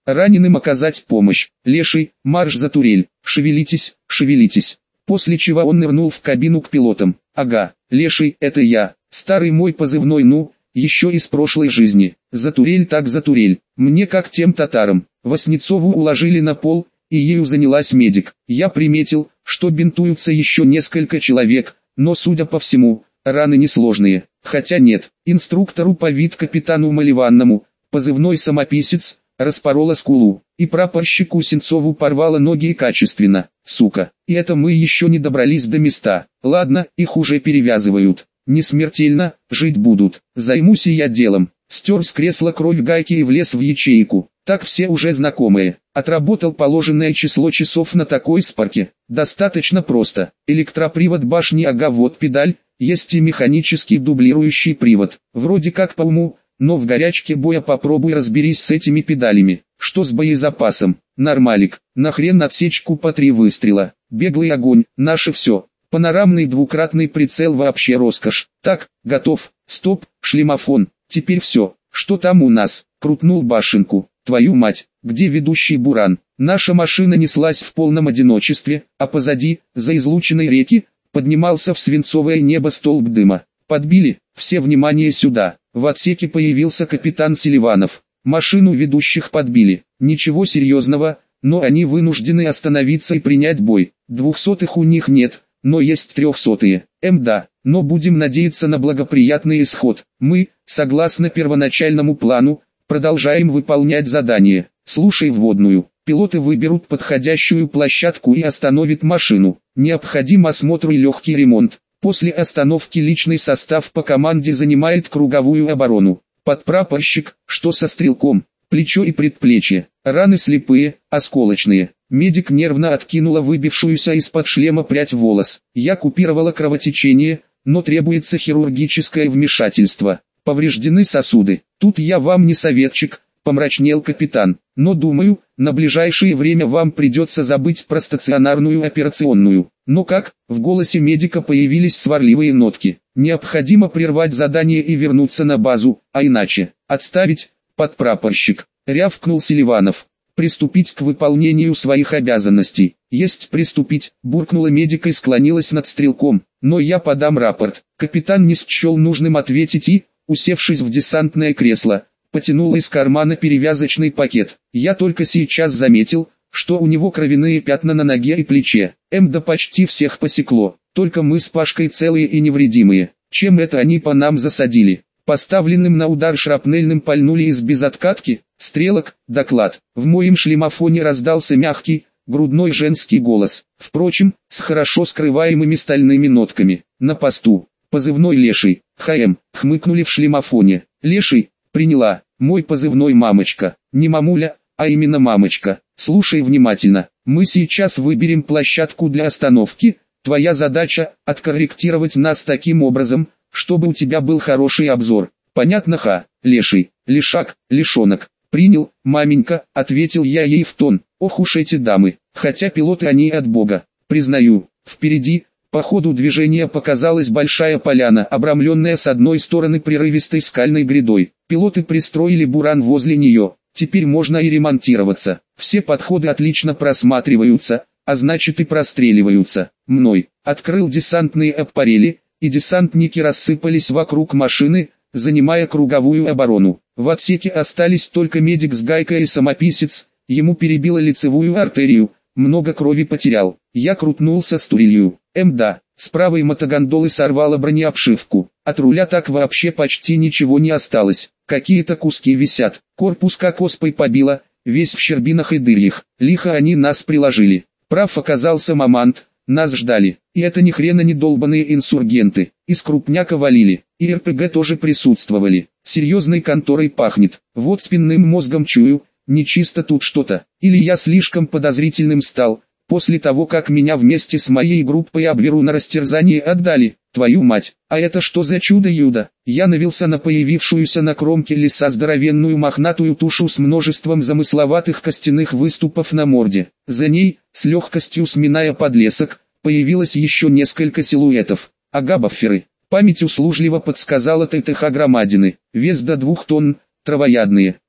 раненым оказать помощь. Леший, марш за турель, шевелитесь, шевелитесь. После чего он нырнул в кабину к пилотам. Ага, Леший, это я, старый мой позывной, ну, еще из прошлой жизни. За турель так за турель, мне как тем татарам. Васнецову уложили на пол, и ею занялась медик. Я приметил, что бинтуются еще несколько человек, но судя по всему, раны несложные. Хотя нет, инструктору по вид капитану Маливанному, позывной самописец, распорола скулу, и прапорщику Сенцову порвала ноги качественно, сука. И это мы еще не добрались до места. Ладно, их уже перевязывают. Не смертельно, жить будут. Займусь и я делом. Стер с кресла кровь гайки и влез в ячейку. Так все уже знакомые. Отработал положенное число часов на такой спарке. Достаточно просто. Электропривод башни, ага, вот педаль. Есть и механический дублирующий привод. Вроде как по уму, но в горячке боя попробуй разберись с этими педалями. Что с боезапасом? Нормалик. Нахрен отсечку по 3 выстрела. Беглый огонь, наше все. Панорамный двукратный прицел вообще роскошь. Так, готов. Стоп, шлемофон. Теперь все. Что там у нас? Крутнул башенку. Твою мать, где ведущий буран? Наша машина неслась в полном одиночестве, а позади, за излученной реки, поднимался в свинцовое небо столб дыма. Подбили, все внимание сюда. В отсеке появился капитан Селиванов. Машину ведущих подбили. Ничего серьезного, но они вынуждены остановиться и принять бой. 200-х у них нет, но есть 300-е. Да, но будем надеяться на благоприятный исход. Мы, согласно первоначальному плану, продолжаем выполнять задание. Слушай вводную. Пилоты выберут подходящую площадку и остановят машину. Необходим осмотр и легкий ремонт. После остановки личный состав по команде занимает круговую оборону. Подпрапорщик, что со стрелком? Плечо и предплечье. Раны слепые, осколочные. Медик нервно откинула выбившуюся из-под шлема прядь волос. Я купировала кровотечение, но требуется хирургическое вмешательство. Повреждены сосуды. Тут я вам не советчик, помрачнел капитан. Но думаю, на ближайшее время вам придется забыть про стационарную операционную. Но как? В голосе медика появились сварливые нотки. Необходимо прервать задание и вернуться на базу, а иначе отставить, подпрапорщик, рявкнул Селиванов. Приступить к выполнению своих обязанностей. Есть приступить, буркнула медик и склонилась над стрелком. Но я подам рапорт. Капитан не счел нужным ответить и, усевшись в десантное кресло, потянул из кармана перевязочный пакет. Я только сейчас заметил, что у него кровяные пятна на ноге и плече. Да почти всех посекло. Только мы с Пашкой целые и невредимые. Чем это они по нам засадили? Поставленным на удар шрапнельным пальнули из безоткатки. Стрелок, доклад. В моем шлемофоне раздался мягкий, грудной женский голос. Впрочем, с хорошо скрываемыми стальными нотками. На посту. Позывной Леший. Хмыкнули в шлемофоне. Леший, приняла. Мой позывной мамочка. Не мамуля, а именно мамочка. Слушай внимательно. Мы сейчас выберем площадку для остановки. Твоя задача – откорректировать нас таким образом, чтобы у тебя был хороший обзор. Понятно, Леший, Лешак, Лешонок. Принял, маменька, ответил я ей в тон. Ох уж эти дамы, хотя пилоты они от бога. Признаю, впереди, по ходу движения показалась большая поляна, обрамленная с одной стороны прерывистой скальной грядой. Пилоты пристроили буран возле нее. Теперь можно и ремонтироваться. Все подходы отлично просматриваются, а значит и простреливаются. Мной открыл десантные аппарели, и десантники рассыпались вокруг машины, занимая круговую оборону. В отсеке остались только медик с гайкой и самописец, ему перебило лицевую артерию, много крови потерял. Я крутнулся с турелью. Да, с правой мотогондолы сорвало бронеобшивку, от руля так вообще почти ничего не осталось. Какие-то куски висят, корпус как оспой побило, весь в щербинах и дырьях. Лихо они нас приложили. Прав оказался мамант, нас ждали. И это ни хрена не долбаные инсургенты. Из крупняка валили, и РПГ тоже присутствовали. Серьезной конторой пахнет. Вот спинным мозгом чую, нечисто тут что-то. Или я слишком подозрительным стал, после того как меня вместе с моей группой Абверу на растерзание отдали. Твою мать, а это что за чудо-юдо? Я навелся на появившуюся на кромке леса здоровенную мохнатую тушу с множеством замысловатых костяных выступов на морде. За ней, с легкостью сминая подлесок, появилось еще несколько силуэтов. Ага, бафферы. Память услужливо подсказала ТТХ громадины. Вес до 2 тонн, травоядные.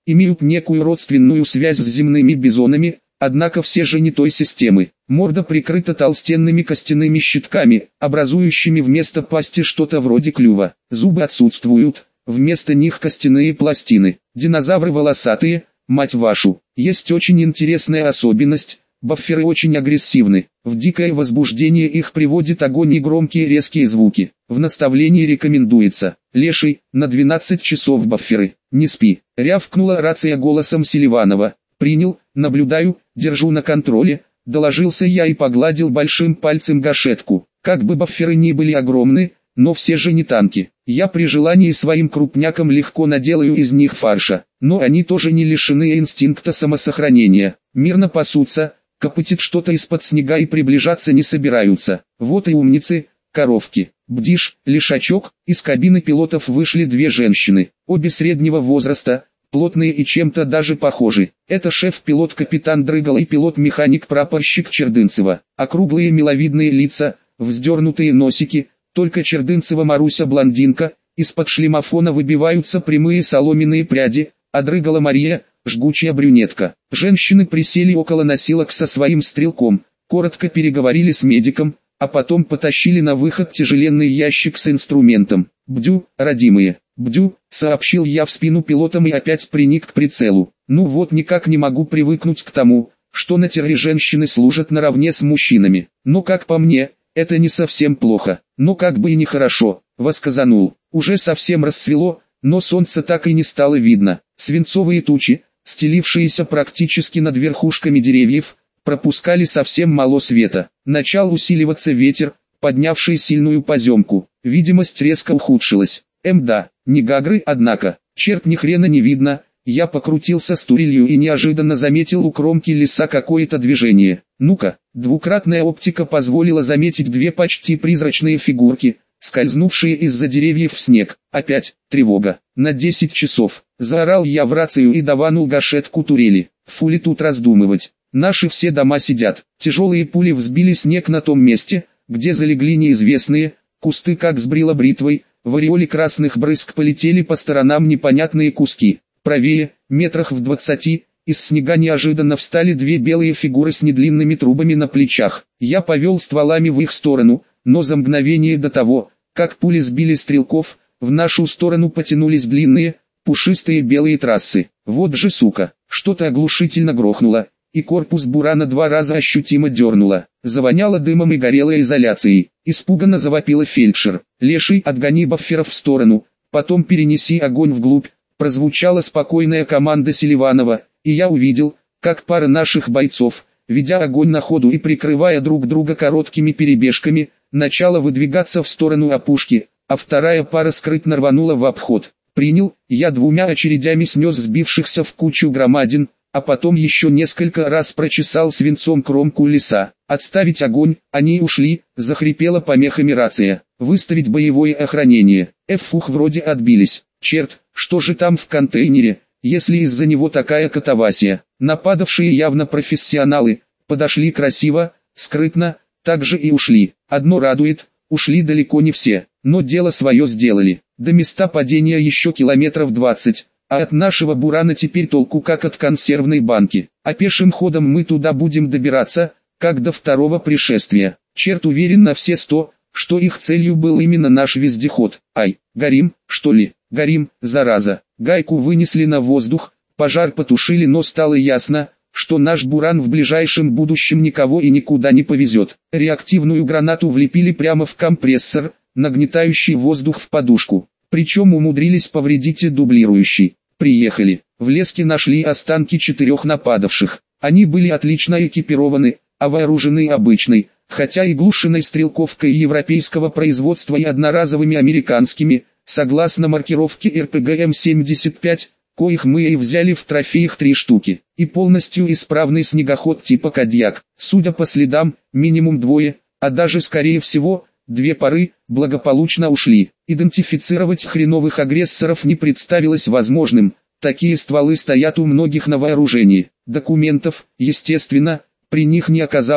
имеют некую родственную связь с земными бизонами, однако все же не той системы. Морда прикрыта толстенными костяными щитками, образующими вместо пасти что-то вроде клюва. Зубы отсутствуют, вместо них костяные пластины. Динозавры волосатые, мать вашу. Есть очень интересная особенность. Бафферы очень агрессивны. В дикое возбуждение их приводит огонь и громкие резкие звуки. В наставлении рекомендуется: леший, на 12 часов бафферы, не спи. Рявкнула рация голосом Селиванова. Принял, наблюдаю, держу на контроле, доложился я и погладил большим пальцем гашетку. Как бы бафферы ни были огромны, но все же не танки. Я при желании своим крупнякам легко наделаю из них фарша. Но они тоже не лишены инстинкта самосохранения. Мирно пасутся, копытят что-то из-под снега и приближаться не собираются. Вот и умницы, коровки. Бдишь, лишачок. Из кабины пилотов вышли две женщины, обе среднего возраста, плотные и чем-то даже похожи. Это шеф-пилот капитан Дрыгал и пилот-механик-прапорщик Чердынцева. Округлые миловидные лица, вздернутые носики, только Чердынцева Маруся блондинка, из-под шлемофона выбиваются прямые соломенные пряди, а Дрыгала Мария – жгучая брюнетка. Женщины присели около носилок со своим стрелком, коротко переговорили с медиком, а потом потащили на выход тяжеленный ящик с инструментом. «Бдю, родимые, бдю», — сообщил я в спину пилотам и опять приник к прицелу. Ну вот никак не могу привыкнуть к тому, что на терре женщины служат наравне с мужчинами. Но как по мне, это не совсем плохо, но как бы и нехорошо. Восказанул. Уже совсем расцвело, но солнца так и не стало видно. Свинцовые тучи, стелившиеся практически над верхушками деревьев, пропускали совсем мало света. Начал усиливаться ветер, поднявший сильную поземку. Видимость резко ухудшилась. Да, не гагры, однако. Черт, ни хрена не видно. Я покрутился с турелью и неожиданно заметил у кромки леса какое-то движение. Ну-ка, двукратная оптика позволила заметить две почти призрачные фигурки, скользнувшие из-за деревьев в снег. Опять тревога. На 10 часов. Заорал я в рацию и даванул гашетку турели. Фу ли тут раздумывать. Наши все дома сидят. Тяжелые пули взбили снег на том месте, где залегли неизвестные. Кусты как сбрила бритвой. В ореоле красных брызг полетели по сторонам непонятные куски. Правее, метрах в 20, из снега неожиданно встали две белые фигуры с недлинными трубами на плечах. Я повел стволами в их сторону, но за мгновение до того, как пули сбили стрелков, в нашу сторону потянулись длинные, пушистые белые трассы. Вот же сука, что-то оглушительно грохнуло, и корпус бурана 2 раза ощутимо дернуло. Завоняло дымом и горелой изоляцией. Испуганно завопила фельдшер. «Леший, отгони бафферов в сторону, потом перенеси огонь вглубь». Прозвучала спокойная команда Селиванова, и я увидел, как пара наших бойцов, ведя огонь на ходу и прикрывая друг друга короткими перебежками, начала выдвигаться в сторону опушки, а вторая пара скрытно рванула в обход. Принял, я 2 очередями снес сбившихся в кучу громадин, а потом еще несколько раз прочесал свинцом кромку леса. «Отставить огонь, они ушли», — захрипела помехами рация. «Выставить боевое охранение». Фух, вроде отбились. Черт, что же там в контейнере, если из-за него такая катавасия? Нападавшие явно профессионалы, подошли красиво, скрытно, так же и ушли. Одно радует, ушли далеко не все, но дело свое сделали. До места падения еще километров 20, а от нашего бурана теперь толку как от консервной банки. А пешим ходом мы туда будем добираться, как до второго пришествия. Черт, уверен на все 100, что их целью был именно наш вездеход. Ай, горим, что ли? Горим, зараза. Гайку вынесли на воздух, пожар потушили, но стало ясно, что наш буран в ближайшем будущем никого и никуда не повезет. Реактивную гранату влепили прямо в компрессор, нагнетающий воздух в подушку. Причем умудрились повредить и дублирующий. Приехали. В леске нашли останки 4 нападавших. Они были отлично экипированы, а вооружены обычной, хотя и глушенной стрелковкой европейского производства и одноразовыми американскими, согласно маркировке РПГ М-75, коих мы и взяли в трофеях 3 штуки, и полностью исправный снегоход типа Кадьяк. Судя по следам, минимум 2, а даже скорее всего, 2 пары, благополучно ушли. Идентифицировать хреновых агрессоров не представилось возможным, такие стволы стоят у многих на вооружении. Документов, естественно, при них не оказалось,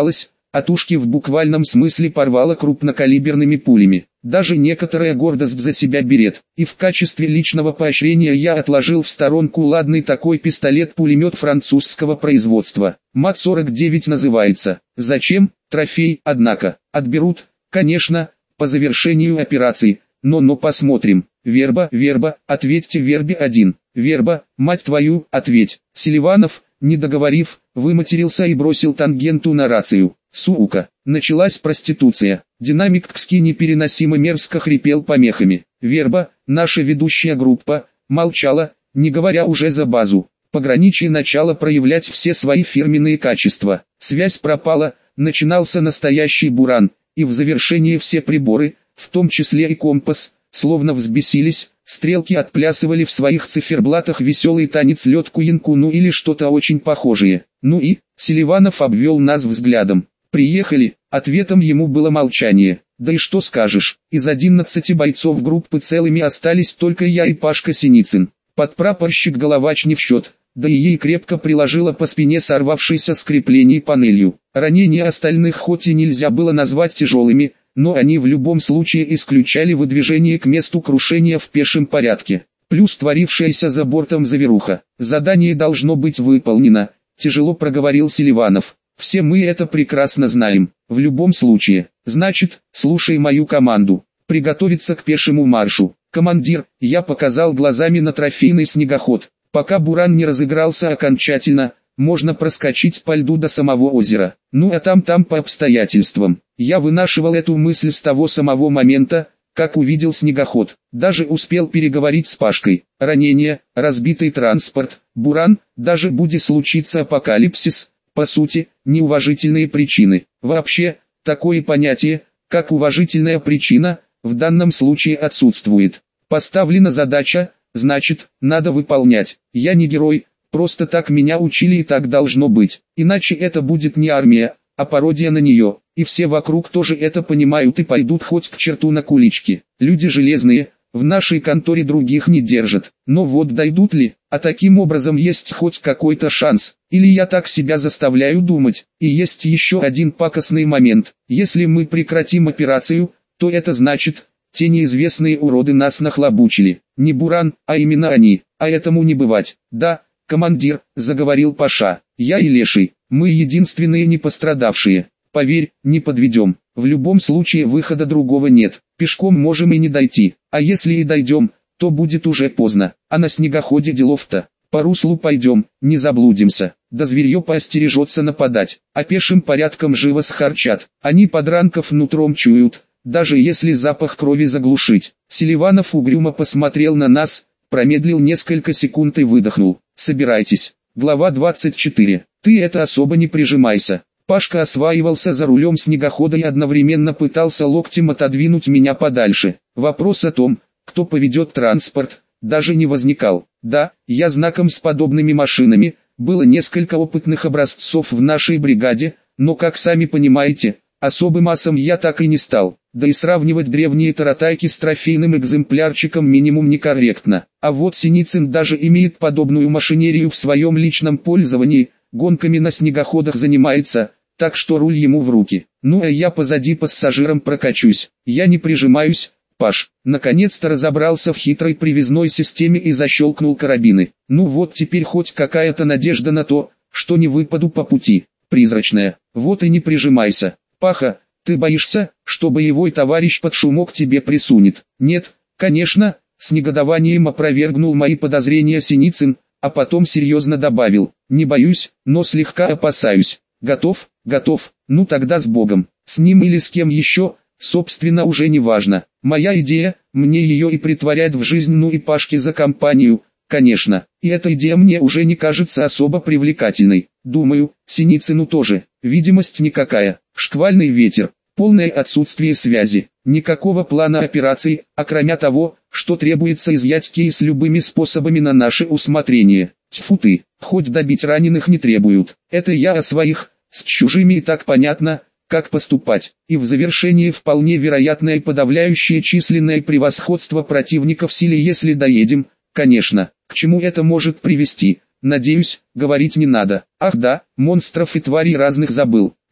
а тушки в буквальном смысле порвало крупнокалиберными пулями. Даже некоторая гордость за себя берет. И в качестве личного поощрения я отложил в сторонку ладный такой пистолет-пулемет французского производства. МАТ-49 называется. Зачем? Трофей, однако. Отберут, конечно, по завершению операции. Но посмотрим. Верба, ответьте Вербе 1. Верба, мать твою, ответь. Селиванов, не договорив, выматерился и бросил тангенту на рацию. Сука, началась проституция. Динамик Кски непереносимо мерзко хрипел помехами. Верба, наша ведущая группа, молчала, не говоря уже за базу. Пограничье начало проявлять все свои фирменные качества. Связь пропала, начинался настоящий буран, и в завершение все приборы, в том числе и компас, словно взбесились, стрелки отплясывали в своих циферблатах веселый танец лёд-куинку ну или что-то очень похожее. Ну и, Селиванов обвел нас взглядом. Приехали, ответом ему было молчание. Да и что скажешь, из 11 бойцов группы целыми остались только я и Пашка Синицын. Подпрапорщик Головач не в счет, да и ей крепко приложила по спине сорвавшейся с креплений панелью. Ранения остальных хоть и нельзя было назвать тяжелыми, но они в любом случае исключали выдвижение к месту крушения в пешем порядке. Плюс творившаяся за бортом завируха. Задание должно быть выполнено, тяжело проговорил Селиванов. Все мы это прекрасно знаем. В любом случае, значит, слушай мою команду. Приготовиться к пешему маршу. Командир, я показал глазами на трофейный снегоход. Пока буран не разыгрался окончательно, можно проскочить по льду до самого озера. Ну а там по обстоятельствам. Я вынашивал эту мысль с того самого момента, как увидел снегоход. Даже успел переговорить с Пашкой. Ранение, разбитый транспорт, буран, даже будет случиться апокалипсис. По сути, неуважительные причины. Вообще, такое понятие, как уважительная причина, в данном случае отсутствует. Поставлена задача, значит, надо выполнять. Я не герой, просто так меня учили и так должно быть. Иначе это будет не армия, а пародия на нее. И все вокруг тоже это понимают и пойдут хоть к черту на кулички. Люди железные, в нашей конторе других не держат. Но вот дойдут ли, а таким образом есть хоть какой-то шанс. Или я так себя заставляю думать. И есть еще один пакостный момент. Если мы прекратим операцию, то это значит, те неизвестные уроды нас нахлобучили. Не буран, а именно они. А этому не бывать. Да, командир, заговорил Паша. Я и Леший, мы единственные не пострадавшие. Поверь, не подведем. В любом случае выхода другого нет. Пешком можем и не дойти. А если и дойдем, то будет уже поздно. А на снегоходе делов-то. По руслу пойдем, не заблудимся. Да зверье поостережется нападать. А пешим порядком живо схарчат. Они подранков нутром чуют, даже если запах крови заглушить. Селиванов угрюмо посмотрел на нас, промедлил несколько секунд и выдохнул. Собирайтесь. Глава 24. Ты это особо не прижимайся. Пашка осваивался за рулем снегохода и одновременно пытался локтем отодвинуть меня подальше. Вопрос о том, кто поведет транспорт, даже не возникал. Да, я знаком с подобными машинами, было несколько опытных образцов в нашей бригаде, но, как сами понимаете, особым асом я так и не стал. Да и сравнивать древние таратайки с трофейным экземплярчиком минимум некорректно. А вот Синицын даже имеет подобную машинерию в своем личном пользовании, гонками на снегоходах занимается, так что руль ему в руки. Ну а я позади пассажирам прокачусь. Я не прижимаюсь. Паш, наконец-то разобрался в хитрой привязной системе и защелкнул карабины. Ну вот теперь хоть какая-то надежда на то, что не выпаду по пути. Призрачная. Вот и не прижимайся. Паха, ты боишься, что боевой товарищ под шумок тебе присунет? Нет, конечно, с негодованием опровергнул мои подозрения Синицын, а потом серьезно добавил. Не боюсь, но слегка опасаюсь. Готов? Готов. Ну тогда с Богом. С ним или с кем еще, собственно уже не важно. Моя идея, мне ее и притворять в жизнь, ну и Пашке за компанию, конечно. И эта идея мне уже не кажется особо привлекательной. Думаю, Синицыну тоже. Видимость никакая. Шквальный ветер. Полное отсутствие связи. Никакого плана операций, а кроме того, что требуется изъять кейс любыми способами на наше усмотрение. Тьфу ты, хоть добить раненых не требуют. Это я о своих, с чужими и так понятно, как поступать. И в завершение вполне вероятное подавляющее численное превосходство противника в силе, если доедем, конечно. К чему это может привести, надеюсь, говорить не надо. Ах да, монстров и тварей разных забыл. Но,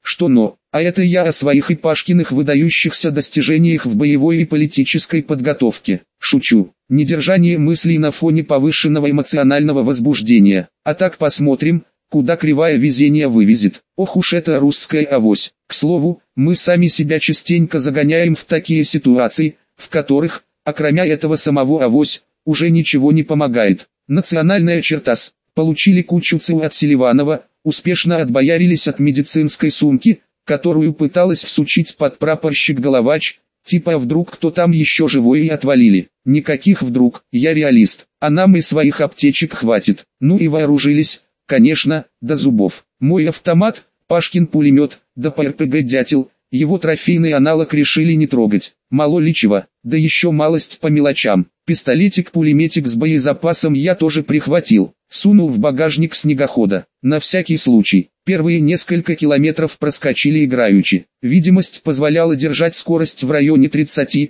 Что но? А это я о своих и Пашкиных выдающихся достижениях в боевой и политической подготовке. Шучу. Недержание мыслей на фоне повышенного эмоционального возбуждения. А так посмотрим, куда кривая везение вывезет. Ох уж это русская авось. К слову, мы сами себя частенько загоняем в такие ситуации, в которых, окромя этого самого авось, уже ничего не помогает. Национальная чертас. Получили кучу ЦУ от Селиванова, успешно отбоярились от медицинской сумки, которую пыталась всучить подпрапорщик Головач, типа а вдруг кто там еще живой, и отвалили. Никаких вдруг, я реалист, а нам и своих аптечек хватит. Ну и вооружились, конечно, до зубов. Мой автомат, Пашкин пулемет, да по РПГ «Дятел», его трофейный аналог решили не трогать. Мало ли чего, да еще малость по мелочам. Пистолетик-пулеметик с боезапасом я тоже прихватил. Сунул в багажник снегохода. На всякий случай. Первые несколько километров проскочили играючи. Видимость позволяла держать скорость в районе 30-40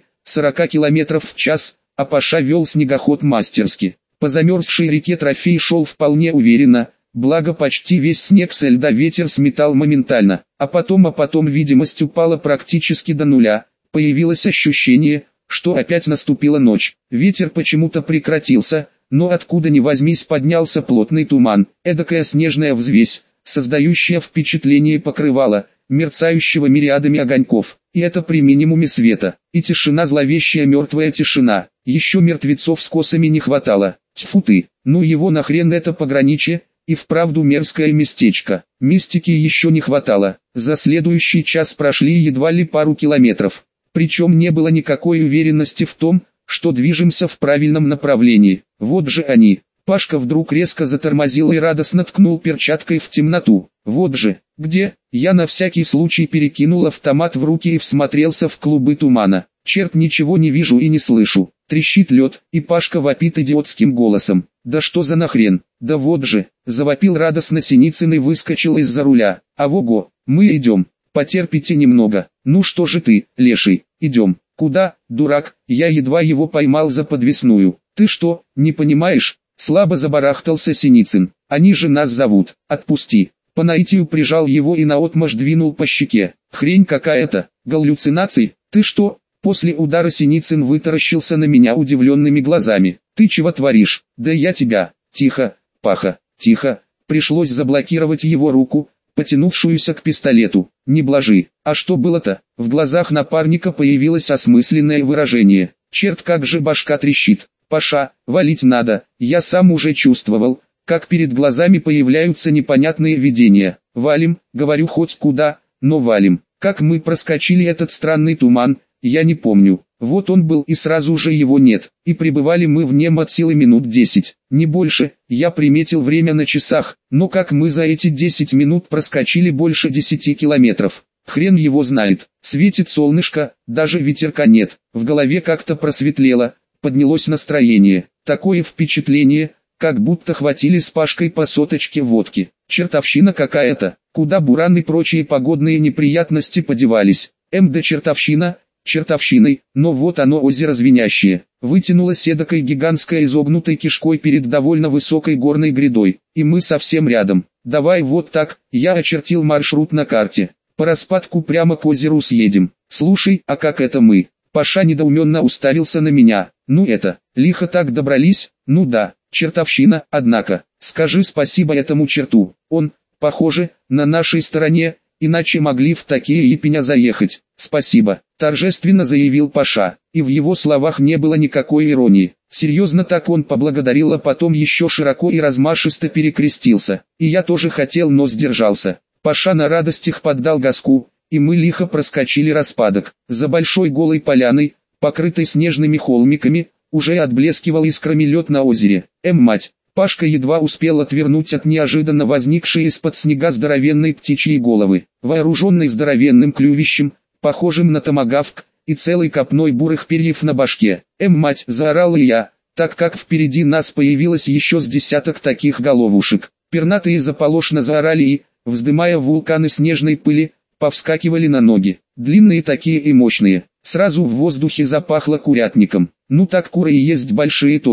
км в час, а Паша вел снегоход мастерски. По замерзшей реке трофей шел вполне уверенно, благо почти весь снег со льда ветер сметал моментально. А потом видимость упала практически до нуля. Появилось ощущение, что опять наступила ночь. Ветер почему-то прекратился, но откуда ни возьмись поднялся плотный туман, эдакая снежная взвесь, создающая впечатление покрывала, мерцающего мириадами огоньков. И это при минимуме света. И тишина, зловещая мертвая тишина. Еще мертвецов с косами не хватало. Тьфу ты, ну его нахрен это пограничье, и вправду мерзкое местечко. Мистики еще не хватало. За следующий час прошли едва ли пару километров. Причем не было никакой уверенности в том, что движемся в правильном направлении. Вот же они. Пашка вдруг резко затормозил и радостно ткнул перчаткой в темноту. Вот же, где? Я на всякий случай перекинул автомат в руки и всмотрелся в клубы тумана. Черт, ничего не вижу и не слышу. Трещит лед, и Пашка вопит идиотским голосом. Да что за нахрен? Да вот же, завопил радостно Синицын и выскочил из-за руля. А вого, мы идем. Потерпите немного. Ну что же ты, леший, идем. Куда, дурак? Я едва его поймал за подвесную. Ты что, не понимаешь? Слабо забарахтался Синицын. Они же нас зовут. Отпусти. По наитию прижал его и наотмашь двинул по щеке. Хрень какая-то. Галлюцинации. Ты что? После удара Синицын вытаращился на меня удивленными глазами. Ты чего творишь? Да я тебя. Тихо, Паха, тихо. Пришлось заблокировать его руку, потянувшуюся к пистолету. Не блажи. А что было-то? В глазах напарника появилось осмысленное выражение. Черт, как же башка трещит. Паша, валить надо. Я сам уже чувствовал, как перед глазами появляются непонятные видения. Валим, говорю, хоть куда, но валим. Как мы проскочили этот странный туман, я не помню. Вот он был и сразу же его нет. И пребывали мы в нем от силы минут 10, не больше. Я приметил время на часах, но как мы за эти 10 минут проскочили больше 10 километров. Хрен его знает. Светит солнышко, даже ветерка нет. В голове как-то просветлело, поднялось настроение. Такое впечатление, как будто хватили с Пашкой по соточке водки. Чертовщина какая-то. Куда буран и прочие погодные неприятности подевались? Да чертовщина, чертовщиной, но вот оно озеро звенящее. Вытянулось эдакой гигантской изогнутой кишкой перед довольно высокой горной грядой. И мы совсем рядом. Давай вот так, я очертил маршрут на карте. По распадку прямо к озеру съедем. Слушай, а как это мы? Паша недоуменно уставился на меня. Ну это, лихо так добрались? Ну да, чертовщина, однако. Скажи спасибо этому черту. Он, похоже, на нашей стороне, иначе могли в такие епеня заехать. Спасибо, торжественно заявил Паша, и в его словах не было никакой иронии. Серьезно так он поблагодарил, а потом еще широко и размашисто перекрестился. И я тоже хотел, но сдержался. Паша на радостях поддал газку, и мы лихо проскочили распадок. За большой голой поляной, покрытой снежными холмиками, уже отблескивал искрами лед на озере. Мать! Пашка едва успел отвернуть от неожиданно возникшей из-под снега здоровенной птичьей головы. Вооруженный здоровенным клювищем, похожим на томагавк, и целой копной бурых перьев на башке. Мать! Заорал и я, так как впереди нас появилось еще с десяток таких головушек. Пернатые заполошно заорали и, вздымая вулканы снежной пыли, повскакивали на ноги. Длинные такие и мощные. Сразу в воздухе запахло курятником. Ну так куры и есть большие только.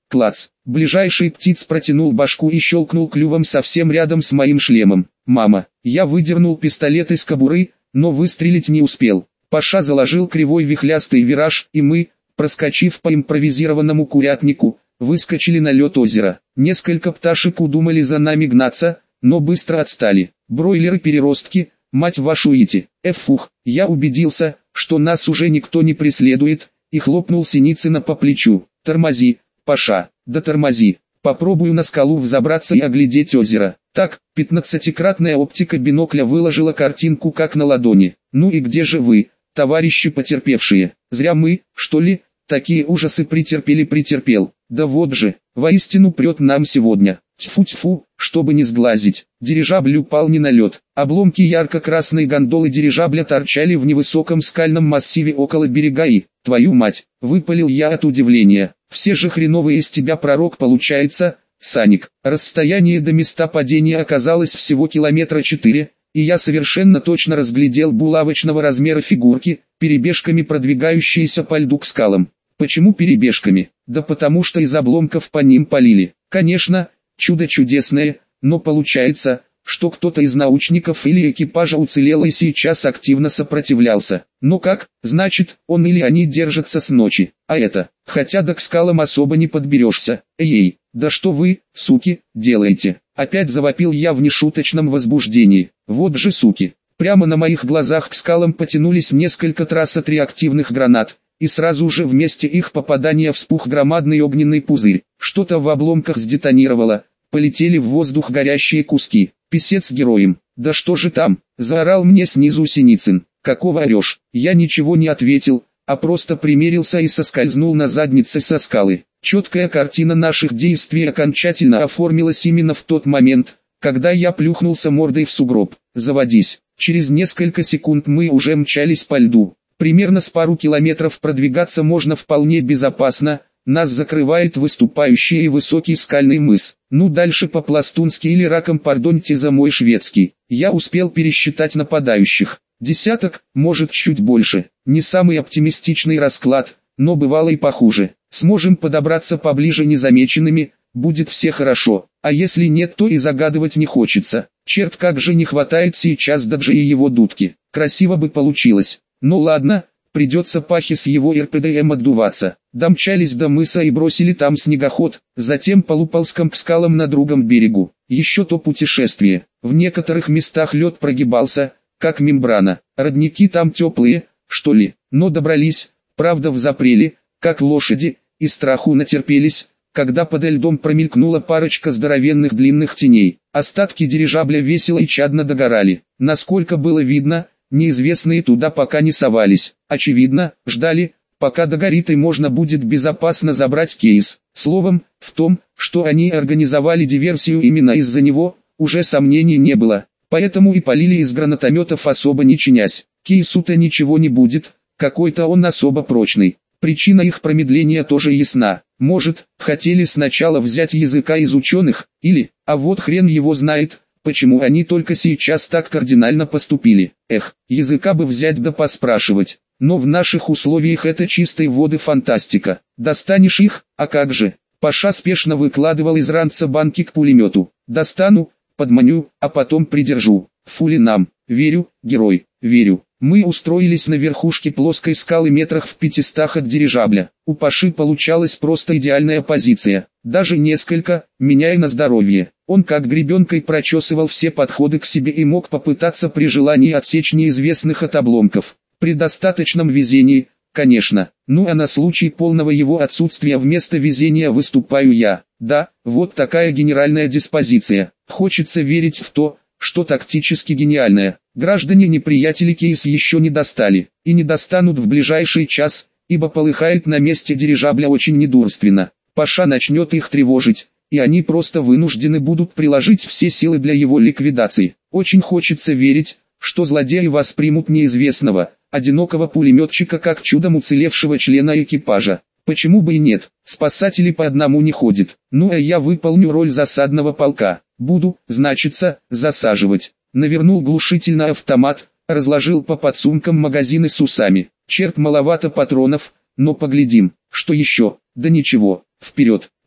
Клац. Ближайший птиц протянул башку и щелкнул клювом совсем рядом с моим шлемом. Мама. Я выдернул пистолет из кобуры, но выстрелить не успел. Паша заложил кривой вихлястый вираж, и мы, проскочив по импровизированному курятнику, выскочили на лед озера. Несколько пташек удумали за нами гнаться, но быстро отстали. Бройлеры-переростки, мать вашу ити. Фух, я убедился, что нас уже никто не преследует, и хлопнул Синицына по плечу. Тормози, Паша, да тормози. Попробую на скалу взобраться и оглядеть озеро. Так, 15-кратная оптика бинокля выложила картинку как на ладони. Ну и где же вы, товарищи потерпевшие? Зря мы, что ли, такие ужасы претерпел. Да вот же, воистину прет нам сегодня. Тьфу-тьфу, чтобы не сглазить. Дирижабль упал не на лед. Обломки ярко-красной гондолы дирижабля торчали в невысоком скальном массиве около берега и, твою мать, выпалил я от удивления. Все же хреновый из тебя пророк получается, Саник. Расстояние до места падения оказалось всего 4 километра, и я совершенно точно разглядел булавочного размера фигурки, перебежками продвигающиеся по льду к скалам. Почему перебежками? Да потому что из обломков по ним палили. Конечно, чудо чудесное, но получается, что кто-то из научников или экипажа уцелел и сейчас активно сопротивлялся. Но как, значит, он или они держатся с ночи, а это, хотя да к скалам особо не подберешься. Эй, да что вы, суки, делаете? Опять завопил я в нешуточном возбуждении. Вот же суки. Прямо на моих глазах к скалам потянулись несколько трасс от реактивных гранат, и сразу же вместе их попадания вспух громадный огненный пузырь. Что-то в обломках сдетонировало, полетели в воздух горящие куски. Писец героям. Да что же там? Заорал мне снизу Синицын. Какого орешь? Я ничего не ответил, а просто примерился и соскользнул на заднице со скалы. Четкая картина наших действий окончательно оформилась именно в тот момент, когда я плюхнулся мордой в сугроб. Заводись. Через несколько секунд мы уже мчались по льду. Примерно с пару километров продвигаться можно вполне безопасно, нас закрывает выступающий и высокий скальный мыс. Ну дальше по-пластунски или раком пардоньте за мой шведский. Я успел пересчитать нападающих. Десяток, может чуть больше. Не самый оптимистичный расклад, но бывало и похуже. Сможем подобраться поближе незамеченными, будет все хорошо. А если нет, то и загадывать не хочется. Черт, как же не хватает сейчас Даджи и его дудки. Красиво бы получилось. Ну ладно, придется Пахе с его РПДМ отдуваться. Домчались до мыса и бросили там снегоход, затем полуползком к скалам на другом берегу. Еще то путешествие. В некоторых местах лед прогибался, как мембрана. Родники там теплые, что ли, но добрались, правда в запреле, как лошади, и страху натерпелись, когда подо льдом промелькнула парочка здоровенных длинных теней. Остатки дирижабля весело и чадно догорали. Насколько было видно, неизвестные туда пока не совались. Очевидно, ждали, пока догорит и можно будет безопасно забрать кейс. Словом, в том, что они организовали диверсию именно из-за него, уже сомнений не было. Поэтому и полили из гранатометов особо не чинясь. Кейсу-то ничего не будет, какой-то он особо прочный. Причина их промедления тоже ясна. Может, хотели сначала взять языка из ученых, или, а вот хрен его знает, почему они только сейчас так кардинально поступили. Эх, языка бы взять да поспрашивать. Но в наших условиях это чистой воды фантастика. Достанешь их, а как же? Паша спешно выкладывал из ранца банки к пулемету. Достану, подманю, а потом придержу. Фули нам. Верю, герой, верю. Мы устроились на верхушке плоской скалы метрах в 500 от дирижабля. У Паши получалась просто идеальная позиция. Даже несколько, меняя на здоровье. Он как гребенкой прочесывал все подходы к себе и мог попытаться при желании отсечь неизвестных от обломков. При достаточном везении, конечно. Ну а на случай полного его отсутствия вместо везения выступаю я. Да, вот такая генеральная диспозиция. Хочется верить в то, что тактически гениальное. Граждане-неприятели кейс еще не достали, и не достанут в ближайший час, ибо полыхает на месте дирижабля очень недурственно. Паша начнет их тревожить, и они просто вынуждены будут приложить все силы для его ликвидации. Очень хочется верить, что злодеи воспримут неизвестного, одинокого пулеметчика как чудом уцелевшего члена экипажа. Почему бы и нет, спасатели по одному не ходят. Ну а я выполню роль засадного полка. Буду, значится, засаживать. Навернул глушитель на автомат, разложил по подсумкам магазины с усами. Черт, маловато патронов, но поглядим, что еще. Да ничего, вперед.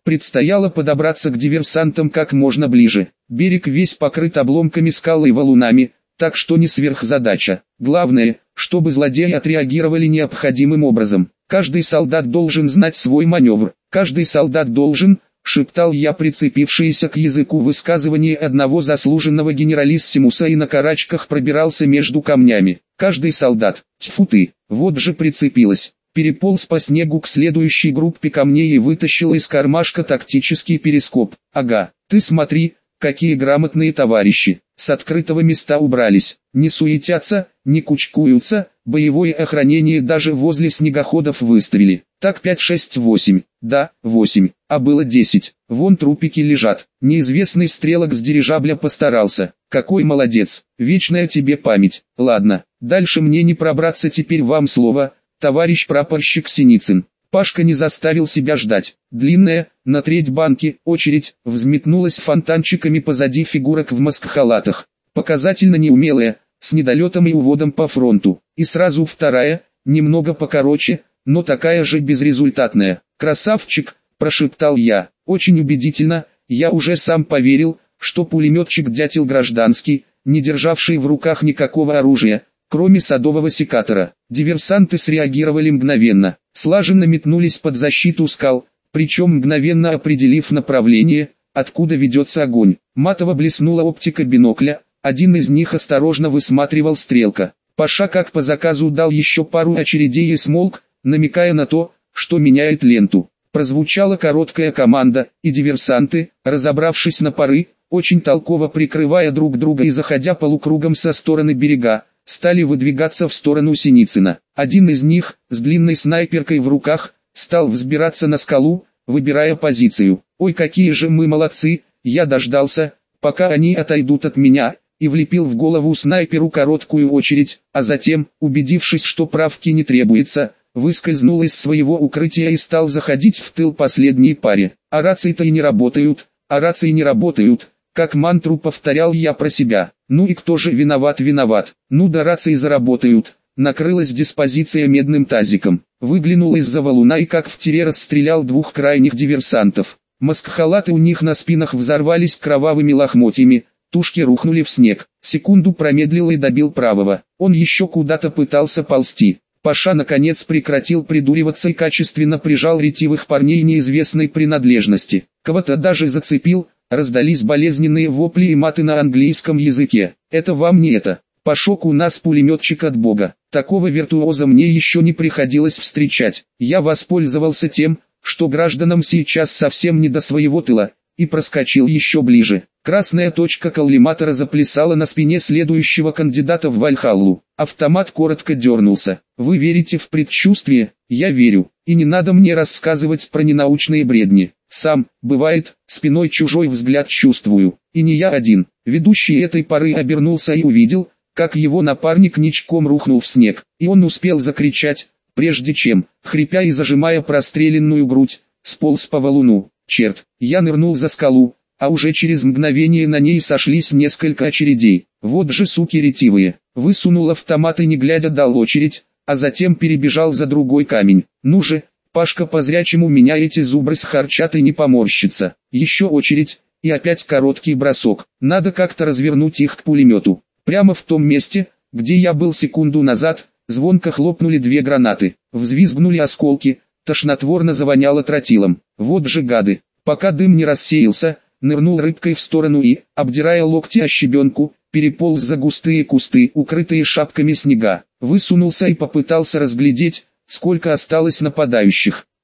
Предстояло подобраться к диверсантам как можно ближе. Берег весь покрыт обломками скал и валунами, так что не сверхзадача. Главное, чтобы злодеи отреагировали необходимым образом. Каждый солдат должен знать свой маневр. Каждый солдат должен, шептал я прицепившееся к языку высказывание одного заслуженного генералиссимуса и на карачках пробирался между камнями. Каждый солдат, тьфу ты, вот же прицепилась. Переполз по снегу к следующей группе камней и вытащил из кармашка тактический перископ. Ага, ты смотри, какие грамотные товарищи. С открытого места убрались, не суетятся, не кучкуются, боевое охранение даже возле снегоходов выставили. Так 5, 6, 8, да, 8, а было 10, вон трупики лежат. Неизвестный стрелок с дирижабля постарался. Какой молодец, вечная тебе память. Ладно, дальше мне не пробраться, теперь вам слово, товарищ прапорщик Синицын. Пашка не заставил себя ждать. Длинная, на треть банки, очередь, взметнулась фонтанчиками позади фигурок в маскхалатах. Показательно неумелая, с недолетом и уводом по фронту. И сразу вторая, немного покороче, но такая же безрезультатная. «Красавчик», – прошептал я. Очень убедительно, я уже сам поверил, что пулеметчик-дятел гражданский, не державший в руках никакого оружия, кроме садового секатора. Диверсанты среагировали мгновенно, слаженно метнулись под защиту скал, причем мгновенно определив направление, откуда ведется огонь. Матово блеснула оптика бинокля, один из них осторожно высматривал стрелка. Паша как по заказу дал еще пару очередей и смолк, намекая на то, что меняет ленту. Прозвучала короткая команда, и диверсанты, разобравшись на поры, очень толково прикрывая друг друга и заходя полукругом со стороны берега, стали выдвигаться в сторону Синицына. Один из них, с длинной снайперкой в руках, стал взбираться на скалу, выбирая позицию. «Ой, какие же мы молодцы!» Я дождался, пока они отойдут от меня, и влепил в голову снайперу короткую очередь, а затем, убедившись, что правки не требуется, выскользнул из своего укрытия и стал заходить в тыл последней паре. «А рации-то и не работают, а рации не работают», как мантру повторял я про себя. Ну и кто же виноват? Ну да рации заработают. Накрылась диспозиция медным тазиком. Выглянул из-за валуна и как в тире расстрелял двух крайних диверсантов. Маскхалаты у них на спинах взорвались кровавыми лохмотьями, тушки рухнули в снег. Секунду промедлил и добил правого. Он еще куда-то пытался ползти. Паша наконец прекратил придуриваться и качественно прижал ретивых парней неизвестной принадлежности. Кого-то даже зацепил. Раздались болезненные вопли и маты на английском языке. «Это вам не это. Пашок у нас пулеметчик от бога. Такого виртуоза мне еще не приходилось встречать. Я воспользовался тем, что гражданам сейчас совсем не до своего тыла, и проскочил еще ближе. Красная точка коллиматора заплясала на спине следующего кандидата в Вальхаллу. Автомат коротко дернулся. Вы верите в предчувствие? Я верю. И не надо мне рассказывать про ненаучные бредни. Сам, бывает, спиной чужой взгляд чувствую. И не я один. Ведущий этой поры обернулся и увидел, как его напарник ничком рухнул в снег. И он успел закричать, прежде чем, хрипя и зажимая простреленную грудь, сполз по валуну. Черт, я нырнул за скалу, а уже через мгновение на ней сошлись несколько очередей. Вот же суки ретивые. Высунул автомат и не глядя дал очередь, а затем перебежал за другой камень. Ну же, Пашка, по-зрячему меня эти зубры схарчат и не поморщится. Еще очередь, и опять короткий бросок. Надо как-то развернуть их к пулемету. Прямо в том месте, где я был секунду назад, звонко хлопнули две гранаты. Взвизгнули осколки, тошнотворно завоняло тротилом. Вот же гады. Пока дым не рассеялся, нырнул рыбкой в сторону и, обдирая локти о щебенку, переполз за густые кусты, укрытые шапками снега. Высунулся и попытался разглядеть, сколько осталось нападающих.